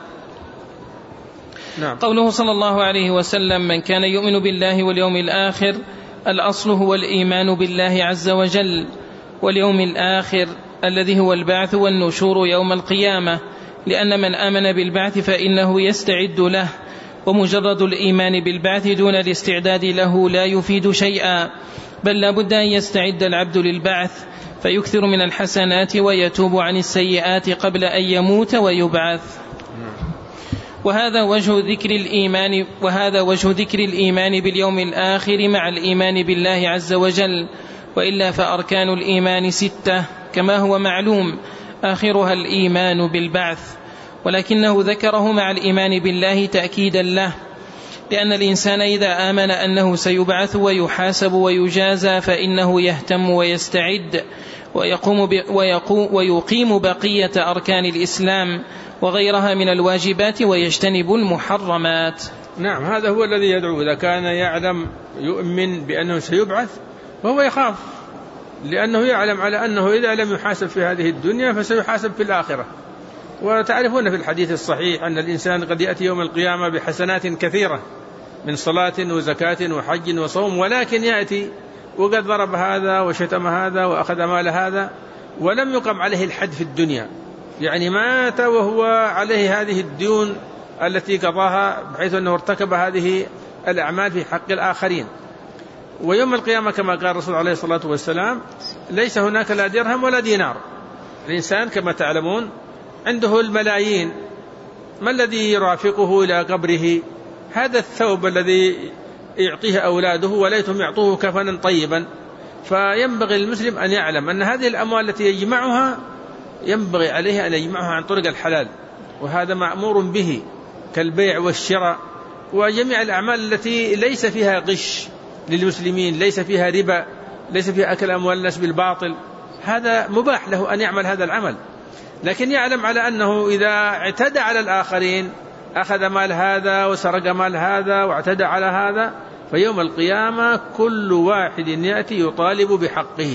نعم. قوله صلى الله عليه وسلم: من كان يؤمن بالله واليوم الآخر، الأصل هو الإيمان بالله عز وجل واليوم الآخر الذي هو البعث والنشور يوم القيامة، لأن من آمن بالبعث فإنه يستعد له، ومجرد الإيمان بالبعث دون الاستعداد له لا يفيد شيئا، بل لا بد أن يستعد العبد للبعث فيكثر من الحسنات ويتوب عن السيئات قبل أن يموت ويبعث. وهذا وجه ذكر الإيمان وهذا وجه ذكر الإيمان باليوم الآخر مع الإيمان بالله عز وجل، وإلا فأركان الإيمان ستة كما هو معلوم، آخرها الإيمان بالبعث، ولكنه ذكره مع الإيمان بالله تأكيدا له، لأن الإنسان إذا آمن أنه سيبعث ويحاسب ويجازى فإنه يهتم ويستعد ويقوم ويقوم ويقيم بقية أركان الإسلام وغيرها من الواجبات ويجتنب المحرمات. نعم، هذا هو الذي يدعو. إذا كان يعلم يؤمن بأنه سيبعث وهو يخاف، لأنه يعلم على أنه إذا لم يحاسب في هذه الدنيا فسيحاسب في الآخرة. وتعرفون في الحديث الصحيح أن الإنسان قد يأتي يوم القيامة بحسنات كثيرة من صلاة وزكاة وحج وصوم، ولكن يأتي وقد ضرب هذا وشتم هذا وأخذ مال هذا ولم يقم عليه الحد في الدنيا، يعني مات وهو عليه هذه الديون التي قضاها بحيث أنه ارتكب هذه الأعمال في حق الآخرين. ويوم القيامة كما قال الرسول عليه الصلاة والسلام: ليس هناك لا درهم ولا دينار. الإنسان كما تعلمون عنده الملايين، ما الذي يرافقه إلى قبره؟ هذا الثوب الذي يعطيه أولاده وليتهم يعطوه كفنا طيبا. فينبغي المسلم أن يعلم أن هذه الأموال التي يجمعها ينبغي عليه أن يجمعها عن طريق الحلال، وهذا مأمور به كالبيع والشراء وجميع الأعمال التي ليس فيها غش للمسلمين، ليس فيها ربا، ليس فيها أكل أموال الناس بالباطل، هذا مباح له أن يعمل هذا العمل. لكن يعلم على أنه إذا اعتدى على الآخرين، أخذ مال هذا وسرق مال هذا واعتدى على هذا، فيوم القيامة كل واحد يأتي يطالب بحقه.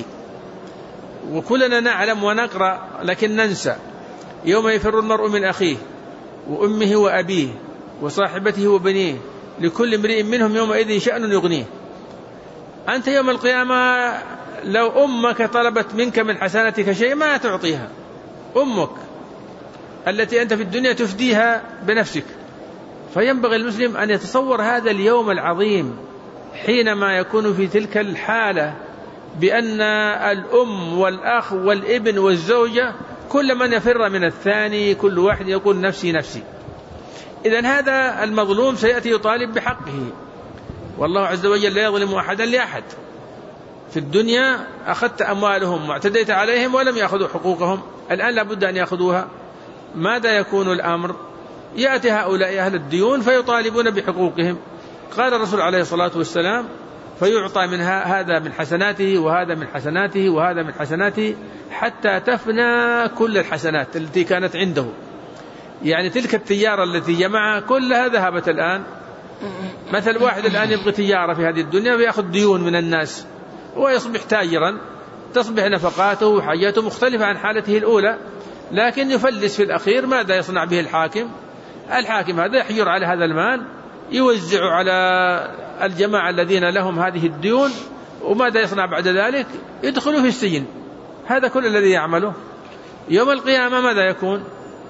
وكلنا نعلم ونقرأ لكن ننسى: يوم يفر المرء من أخيه وأمه وأبيه وصاحبته وبنيه لكل امرئ منهم يومئذ شأن يغنيه. أنت يوم القيامة لو أمك طلبت منك من حسناتك شيء ما تعطيها، أمك التي أنت في الدنيا تفديها بنفسك. فينبغي المسلم أن يتصور هذا اليوم العظيم حينما يكون في تلك الحالة بأن الأم والأخ والابن والزوجة كل من يفر من الثاني، كل واحد يقول نفسي نفسي. إذن هذا المظلوم سيأتي يطالب بحقه، والله عز وجل لا يظلم أحدا لأحد. في الدنيا أخذت أموالهم واعتديت عليهم ولم يأخذوا حقوقهم، الآن لابد أن يأخذوها. ماذا يكون الأمر؟ يأتي هؤلاء أهل الديون فيطالبون بحقوقهم. قال الرسول عليه الصلاة والسلام: فيعطى منها هذا من حسناته وهذا من حسناته وهذا من حسناته حتى تفنى كل الحسنات التي كانت عنده. يعني تلك التجارة التي جمعها كلها ذهبت الآن. مثل واحد الآن يبغي تجارة في هذه الدنيا ويأخذ ديون من الناس ويصبح تاجرا، تصبح نفقاته وحاجاته مختلفة عن حالته الأولى، لكن يفلس في الأخير. ماذا يصنع به الحاكم؟ الحاكم هذا يحجر على هذا المال، يوزع على الجماعة الذين لهم هذه الديون، وماذا يصنع بعد ذلك؟ يدخلوا في السجن. هذا كل الذي يعمله. يوم القيامة ماذا يكون؟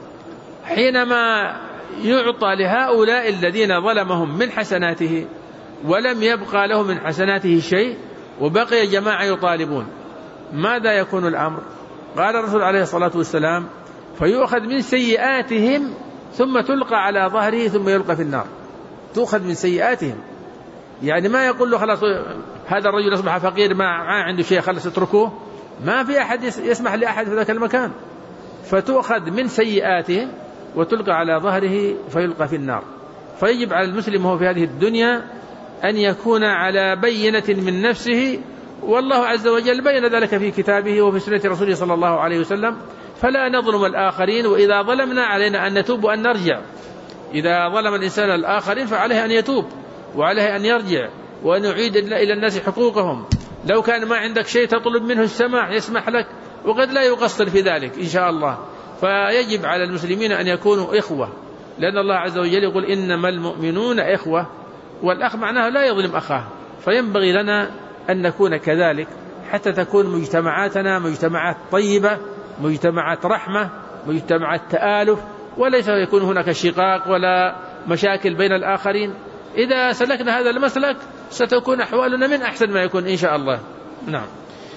حينما يعطى لهؤلاء الذين ظلمهم من حسناته ولم يبقى له من حسناته شيء وبقي جماعة يطالبون، ماذا يكون الأمر؟ قال الرسول عليه الصلاة والسلام: فيؤخذ من سيئاتهم ثم تلقى على ظهره ثم يلقى في النار. تؤخذ من سيئاتهم، يعني ما يقول له خلاص هذا الرجل أصبح فقير ما عنده شيء خلص اتركوه، ما في أحد يسمح لأحد في ذاك المكان. فتؤخذ من سيئاتهم وتلقى على ظهره فيلقى في النار. فيجب على المسلم وهو في هذه الدنيا أن يكون على بينة من نفسه، والله عز وجل بين ذلك في كتابه وفي سنة رسوله صلى الله عليه وسلم. فلا نظلم الآخرين، وإذا ظلمنا علينا أن نتوب وأن نرجع. إذا ظلم الإنسان الآخرين فعليه أن يتوب وعليه أن يرجع وأن يعيد إلى الناس حقوقهم. لو كان ما عندك شيء تطلب منه السماح يسمح لك، وقد لا يقصر في ذلك إن شاء الله. فيجب على المسلمين أن يكونوا إخوة، لأن الله عز وجل يقول إنما المؤمنون إخوة، والأخ معناه لا يظلم أخاه. فينبغي لنا أن نكون كذلك حتى تكون مجتمعاتنا مجتمعات طيبة، مجتمعات رحمة، مجتمعات تآلف، وليس يكون هناك شقاق ولا مشاكل بين الآخرين. إذا سلكنا هذا المسلك ستكون أحوالنا من أحسن ما يكون إن شاء الله. نعم.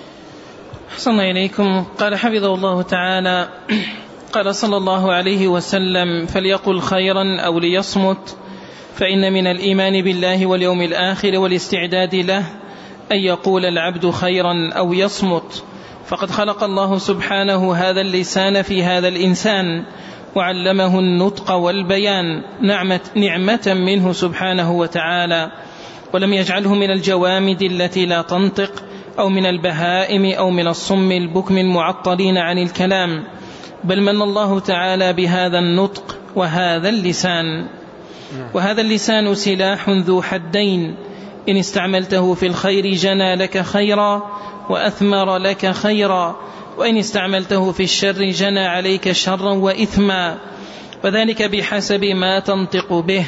أحسن إليكم. قال حفظه الله تعالى: قال صلى الله عليه وسلم: فليقل خيرا أو ليصمت، فإن من الإيمان بالله واليوم الآخر والاستعداد له أن يقول العبد خيرا أو يصمت، فقد خلق الله سبحانه هذا اللسان في هذا الإنسان وعلمه النطق والبيان، نعمة, نعمة منه سبحانه وتعالى، ولم يجعله من الجوامد التي لا تنطق أو من البهائم أو من الصم البكم المعطلين عن الكلام، بل من الله تعالى بهذا النطق وهذا اللسان. وهذا اللسان سلاح ذو حدين، إن استعملته في الخير جنى لك خيرا وأثمر لك خيرا، وإن استعملته في الشر جنى عليك شرا وإثما، وذلك بحسب ما تنطق به.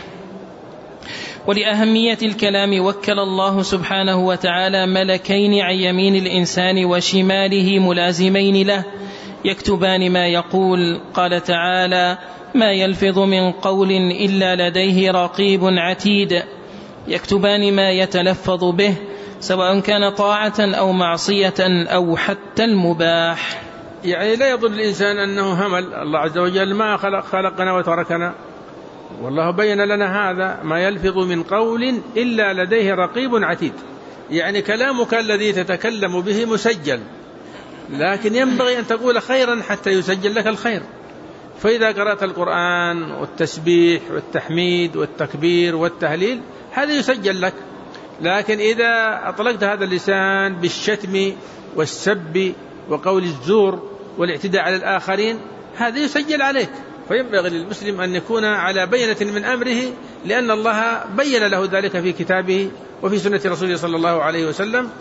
ولأهمية الكلام وكل الله سبحانه وتعالى ملكين عن يمين الإنسان وشماله ملازمين له يكتبان ما يقول. قال تعالى: ما يلفظ من قول إلا لديه رقيب عتيد، يكتبان ما يتلفظ به سواء كان طاعة أو معصية أو حتى المباح. يعني لا يظن الإنسان أنه همل، الله عز وجل ما خلق خلقنا وتركنا، والله بين لنا هذا: ما يلفظ من قول إلا لديه رقيب عتيد. يعني كلامك الذي تتكلم به مسجل، لكن ينبغي أن تقول خيرا حتى يسجل لك الخير. فإذا قرأت القرآن والتسبيح والتحميد والتكبير والتهليل هذا يسجل لك، لكن إذا أطلقت هذا اللسان بالشتم والسب وقول الزور والاعتداء على الآخرين هذا يسجل عليك. فينبغي للمسلم أن يكون على بينة من أمره، لأن الله بين له ذلك في كتابه وفي سنة رسوله صلى الله عليه وسلم.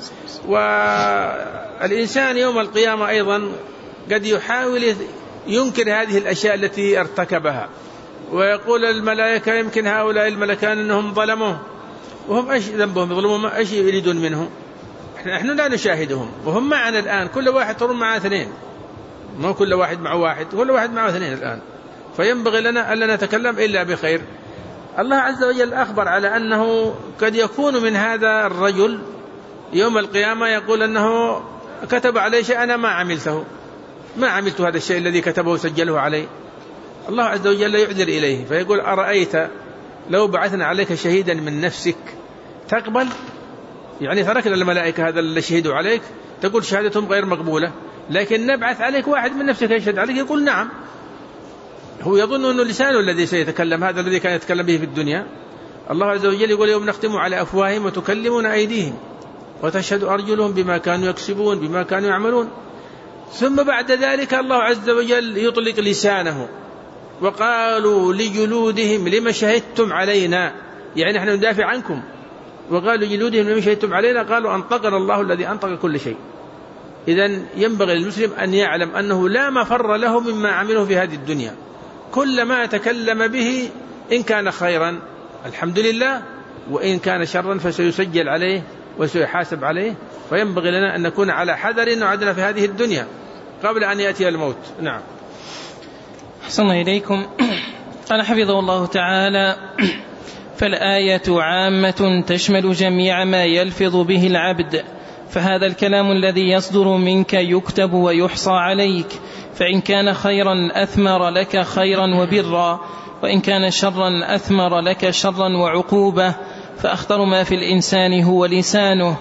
والإنسان يوم القيامة أيضا قد يحاول ينكر هذه الأشياء التي ارتكبها، ويقول الملائكة يمكن هؤلاء الملكان أنهم ظلموه، وهم أيش ذنبهم يظلمون؟ أيش يريدون منه؟ نحن لا نشاهدهم وهم معنا الآن، كل واحد ترون معه اثنين، ما كل واحد مع واحد، كل واحد معه اثنين الآن. فينبغي لنا ألا نتكلم إلا بخير. الله عز وجل أخبر على أنه قد يكون من هذا الرجل يوم القيامة يقول أنه كتب علي شيء أنا ما عملته، ما عملت هذا الشيء الذي كتبه وسجله علي. الله عز وجل يعذر إليه فيقول: أرأيت لو بعثنا عليك شهيدا من نفسك تقبل؟ يعني تركنا الملائكة هذا اللي شهدوا عليك، تقول شهادتهم غير مقبولة، لكن نبعث عليك واحد من نفسك يشهد عليك، يقول نعم. هو يظن أنه لسانه الذي سيتكلم، هذا الذي كان يتكلم به في الدنيا. الله عز وجل يقول: يوم نختم على أفواههم وتكلمنا أيديهم وتشهد أرجلهم بما كانوا يكسبون بما كانوا يعملون. ثم بعد ذلك الله عز وجل يطلق لسانه: وقالوا لجلودهم لما شهدتم علينا، يعني نحن ندافع عنكم. وقالوا لجلودهم لما شهدتم علينا، قالوا أنطقنا الله الذي أنطق كل شيء. إذن ينبغي للمسلم أن يعلم أنه لا مفر له مما عمله في هذه الدنيا، كل ما تكلم به إن كان خيرا الحمد لله، وإن كان شرا فسيسجل عليه وسيحاسب عليه. فينبغي لنا أن نكون على حذر وعدنا في هذه الدنيا قبل أن يأتي الموت. نعم. أحسن إليكم. قال حفظه الله تعالى: فالآية عامة تشمل جميع ما يلفظ به العبد، فهذا الكلام الذي يصدر منك يكتب ويحصى عليك، فإن كان خيرا أثمر لك خيرا وبرا، وإن كان شرا أثمر لك شرا وعقوبة. فأخطر ما في الإنسان هو لسانه،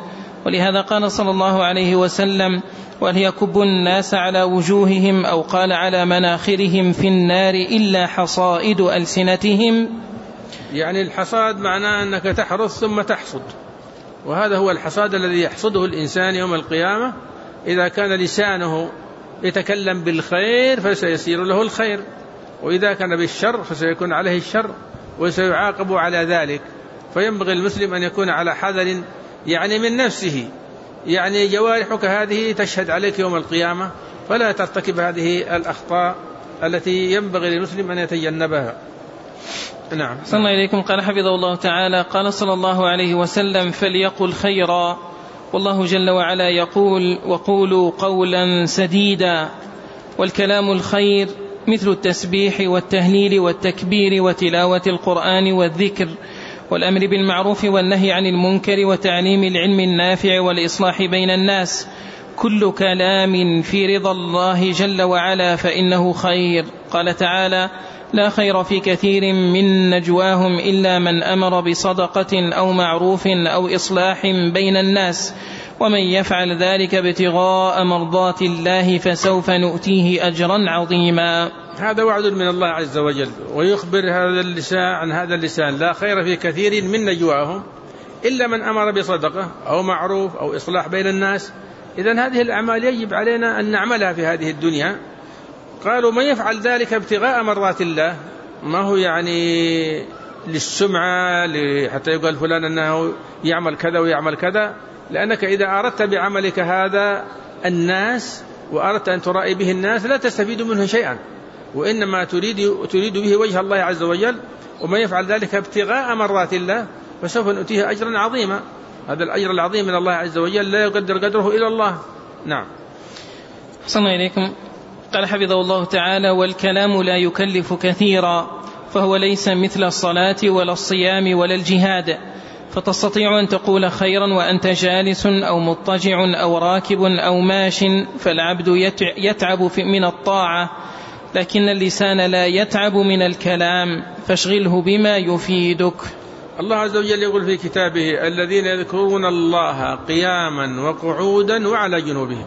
ولهذا قال صلى الله عليه وسلم: وهل يكب الناس على وجوههم أو قال على مناخرهم في النار إلا حصائد ألسنتهم. يعني الحصاد معناه أنك تحرث ثم تحصد، وهذا هو الحصاد الذي يحصده الإنسان يوم القيامة. إذا كان لسانه يتكلم بالخير فسيصير له الخير، وإذا كان بالشر فسيكون عليه الشر وسيعاقب على ذلك. فينبغي المسلم أن يكون على حذر يعني من نفسه، يعني جوارحك هذه تشهد عليك يوم القيامة، فلا ترتكب هذه الأخطاء التي ينبغي للمسلم أن يتجنبها. نعم. صلى الله إليكم. قال حفظه الله تعالى: قال صلى الله عليه وسلم: فليقل خيرا. والله جل وعلا يقول: وقولوا قولا سديدا. والكلام الخير مثل التسبيح والتهليل والتكبير وتلاوة القرآن والذكر والأمر بالمعروف والنهي عن المنكر وتعليم العلم النافع والإصلاح بين الناس. كل كلام في رضا الله جل وعلا فإنه خير. قال تعالى: لا خير في كثير من نجواهم إلا من أمر بصدقة أو معروف أو إصلاح بين الناس، ومن يفعل ذلك ابتغاء مرضات الله فسوف نؤتيه أجرا عظيما. هذا وعد من الله عز وجل، ويخبر هذا اللسان عن هذا اللسان: لا خير في كثير من نجواهم إلا من أمر بصدقة أو معروف أو إصلاح بين الناس. إذن هذه الأعمال يجب علينا أن نعملها في هذه الدنيا. قالوا: من يفعل ذلك ابتغاء مرضات الله، ما هو يعني للسمعة حتى يقال فلان أنه يعمل كذا ويعمل كذا، لأنك إذا أردت بعملك هذا الناس وأردت أن ترائي به الناس لا تستفيد منه شيئا، وإنما تريد, تريد به وجه الله عز وجل. ومن يفعل ذلك ابتغاء مرضات الله فسوف نؤتيه أجرا عظيما. هذا الأجر العظيم من الله عز وجل لا يقدر قدره إلى الله. نعم. صلى الله إليكم. قال حفظه الله تعالى: والكلام لا يكلف كثيرا، فهو ليس مثل الصلاة ولا الصيام ولا الجهاد، فتستطيع أن تقول خيرا وأنت جالس أو مضطجع أو راكب أو ماش، فالعبد يتعب من الطاعة، لكن اللسان لا يتعب من الكلام، فاشغله بما يفيدك. الله عز وجل يقول في كتابه: الذين يذكرون الله قياما وقعودا وعلى جنوبهم.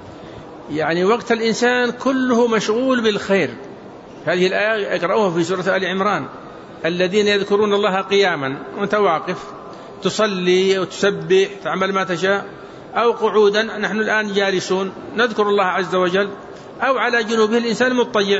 يعني وقت الإنسان كله مشغول بالخير. هذه الآية اقرأوها في سورة آل عمران: الذين يذكرون الله قياما، وأنت واقف تصلي وتسبح تعمل ما تشاء، أو قعودا نحن الآن جالسون نذكر الله عز وجل، أو على جنوبه الإنسان مضطجع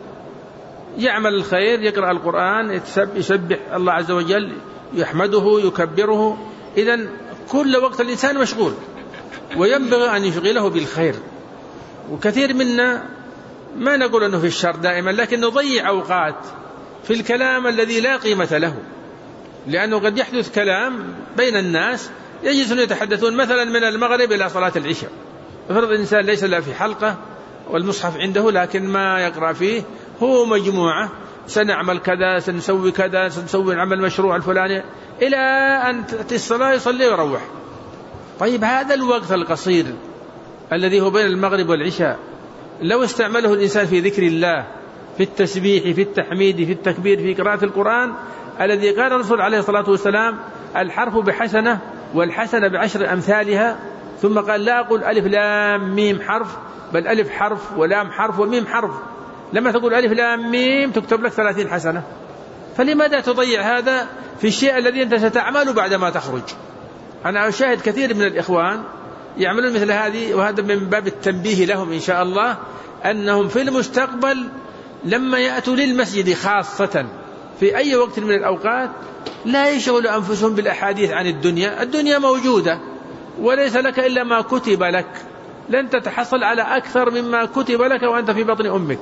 يعمل الخير يقرأ القرآن يسبح الله عز وجل يحمده يكبره. إذن كل وقت الإنسان مشغول، وينبغي أن يشغله بالخير. وكثير منا ما نقول أنه في الشر دائما، لكن نضيع أوقات في الكلام الذي لا قيمة له، لأنه قد يحدث كلام بين الناس يجلسون يتحدثون مثلا من المغرب إلى صلاة العشاء. فرض الإنسان ليس لا في حلقة والمصحف عنده، لكن ما يقرأ فيه هو مجموعة: سنعمل كذا، سنسوي كذا، سنسوي العمل المشروع الفلاني، إلى أن تأتي الصلاة يصلي ويروح. طيب هذا الوقت القصير الذي هو بين المغرب والعشاء لو استعمله الإنسان في ذكر الله، في التسبيح، في التحميد، في التكبير، في قراءة القرآن، الذي قال الرسول عليه الصلاة والسلام: الحرف بحسنة والحسنة بعشر أمثالها. ثم قال: لا أقول ألف لام ميم حرف، بل ألف حرف ولام حرف وميم حرف. لما تقول ألف لام ميم تكتب لك ثلاثين حسنة. فلماذا تضيع هذا في الشيء الذي أنت ستعمله بعدما تخرج؟ أنا أشاهد كثير من الإخوان يعملون مثل هذه، وهذا من باب التنبيه لهم إن شاء الله، أنهم في المستقبل لما يأتوا للمسجد خاصة في أي وقت من الأوقات لا يشغلوا أنفسهم بالأحاديث عن الدنيا. الدنيا موجودة وليس لك إلا ما كتب لك، لن تتحصل على أكثر مما كتب لك وأنت في بطن أمك.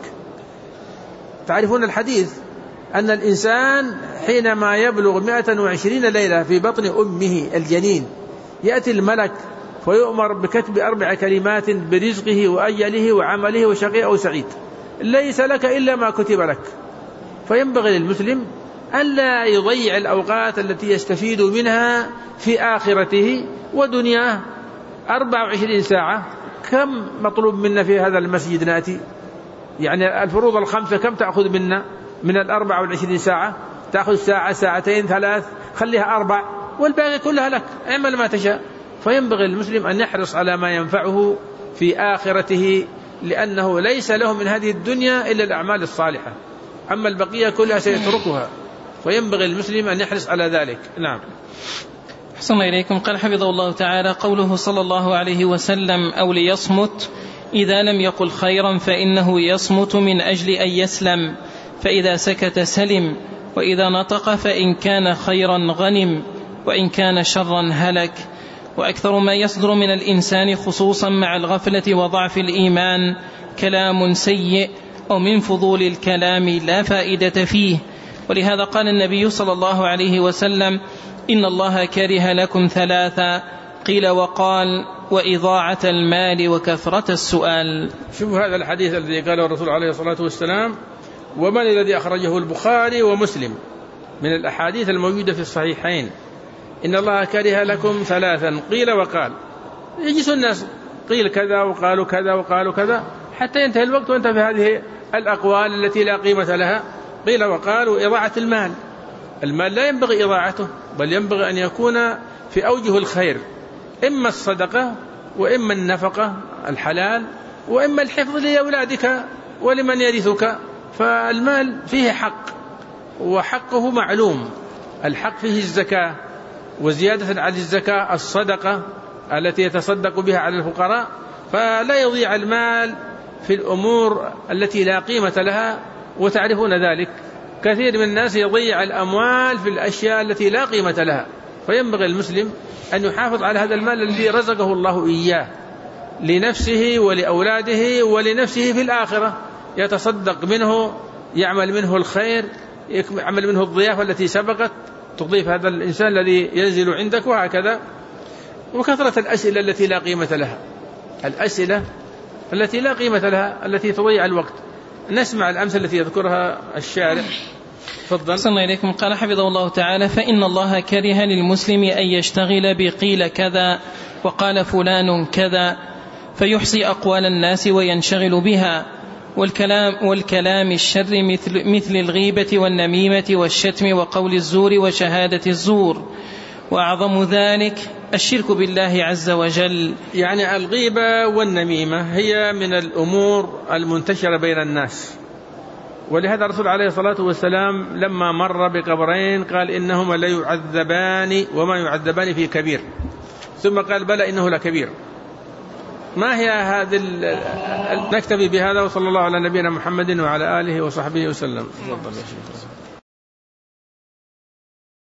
تعرفون الحديث أن الإنسان حينما يبلغ مائة وعشرين ليلة في بطن أمه الجنين يأتي الملك ويؤمر بكتب أربع كلمات برزقه وأجله وعمله وشقي أو سعيد، ليس لك إلا ما كتب لك. فينبغي للمسلم أن لا يضيع الأوقات التي يستفيد منها في آخرته ودنياه. أربع وعشرين ساعة كم مطلوب منا في هذا المسجد نأتي؟ يعني الفروض الخمسة كم تأخذ منا من الأربع والعشرين ساعة؟ تأخذ ساعة، ساعتين، ثلاث، خليها أربع، والباقي كلها لك، اعمل ما تشاء. فينبغي المسلم أن يحرص على ما ينفعه في آخرته، لأنه ليس له من هذه الدنيا إلا الأعمال الصالحة، أما البقية كلها سيتركها، فينبغي المسلم أن يحرص على ذلك. نعم. أحسن إليكم. قال حفظه الله تعالى: قوله صلى الله عليه وسلم: أو ليصمت، إذا لم يقل خيرا فإنه يصمت من أجل أن يسلم، فإذا سكت سلم، وإذا نطق فإن كان خيرا غنم، وإن كان شرا هلك. وأكثر ما يصدر من الإنسان خصوصا مع الغفلة وضعف الإيمان كلام سيء أو من فضول الكلام لا فائدة فيه. ولهذا قال النبي صلى الله عليه وسلم: إن الله كره لكم ثلاثا، قيل وقال: وإضاعة المال وكثرة السؤال. شوف هذا الحديث الذي قاله الرسول عليه الصلاة والسلام: ومن الذي أخرجه البخاري ومسلم من الأحاديث الموجودة في الصحيحين: إن الله كره لكم ثلاثا، قيل وقال. يجلس الناس قيل كذا وقالوا كذا وقالوا كذا حتى ينتهي الوقت وانت في هذه الأقوال التي لا قيمة لها. قيل وقال وإضاعة المال. المال لا ينبغي إضاعته، بل ينبغي أن يكون في أوجه الخير، إما الصدقة وإما النفقة الحلال وإما الحفظ لأولادك ولمن يرثك. فالمال فيه حق، وحقه معلوم. الحق فيه الزكاة، وزيادة على الزكاة الصدقة التي يتصدق بها على الفقراء. فلا يضيع المال في الأمور التي لا قيمة لها، وتعرفون ذلك. كثير من الناس يضيع الأموال في الأشياء التي لا قيمة لها. فينبغي المسلم أن يحافظ على هذا المال الذي رزقه الله إياه لنفسه ولأولاده ولنفسه في الآخرة، يتصدق منه، يعمل منه الخير، يعمل منه الضيافة التي سبقت تضيف هذا الإنسان الذي ينزل عندك، وهكذا. وكثرة الأسئلة التي لا قيمة لها، الأسئلة التي لا قيمة لها التي تضيع الوقت. نسمع الأمثلة التي يذكرها الشارع. تفضل. صلى إليكم. قال حفظه الله تعالى: فإن الله كره للمسلم أن يشتغل بقيل كذا وقال فلان كذا، فيحصي أقوال الناس وينشغل بها، والكلام, والكلام الشر مثل, مثل الغيبة والنميمة والشتم وقول الزور وشهادة الزور. وأعظم ذلك الشرك بالله عز وجل. يعني الغيبة والنميمة هي من الأمور المنتشرة بين الناس، ولهذا الرسول عليه الصلاة والسلام لما مر بقبرين قال: إنهما لا يعذبان وما يعذبان في كبير، ثم قال: بلى إنه لكبير. ما هي هذه؟ نكتفي بهذا، وصلى الله على نبينا محمد وعلى آله وصحبه وسلم.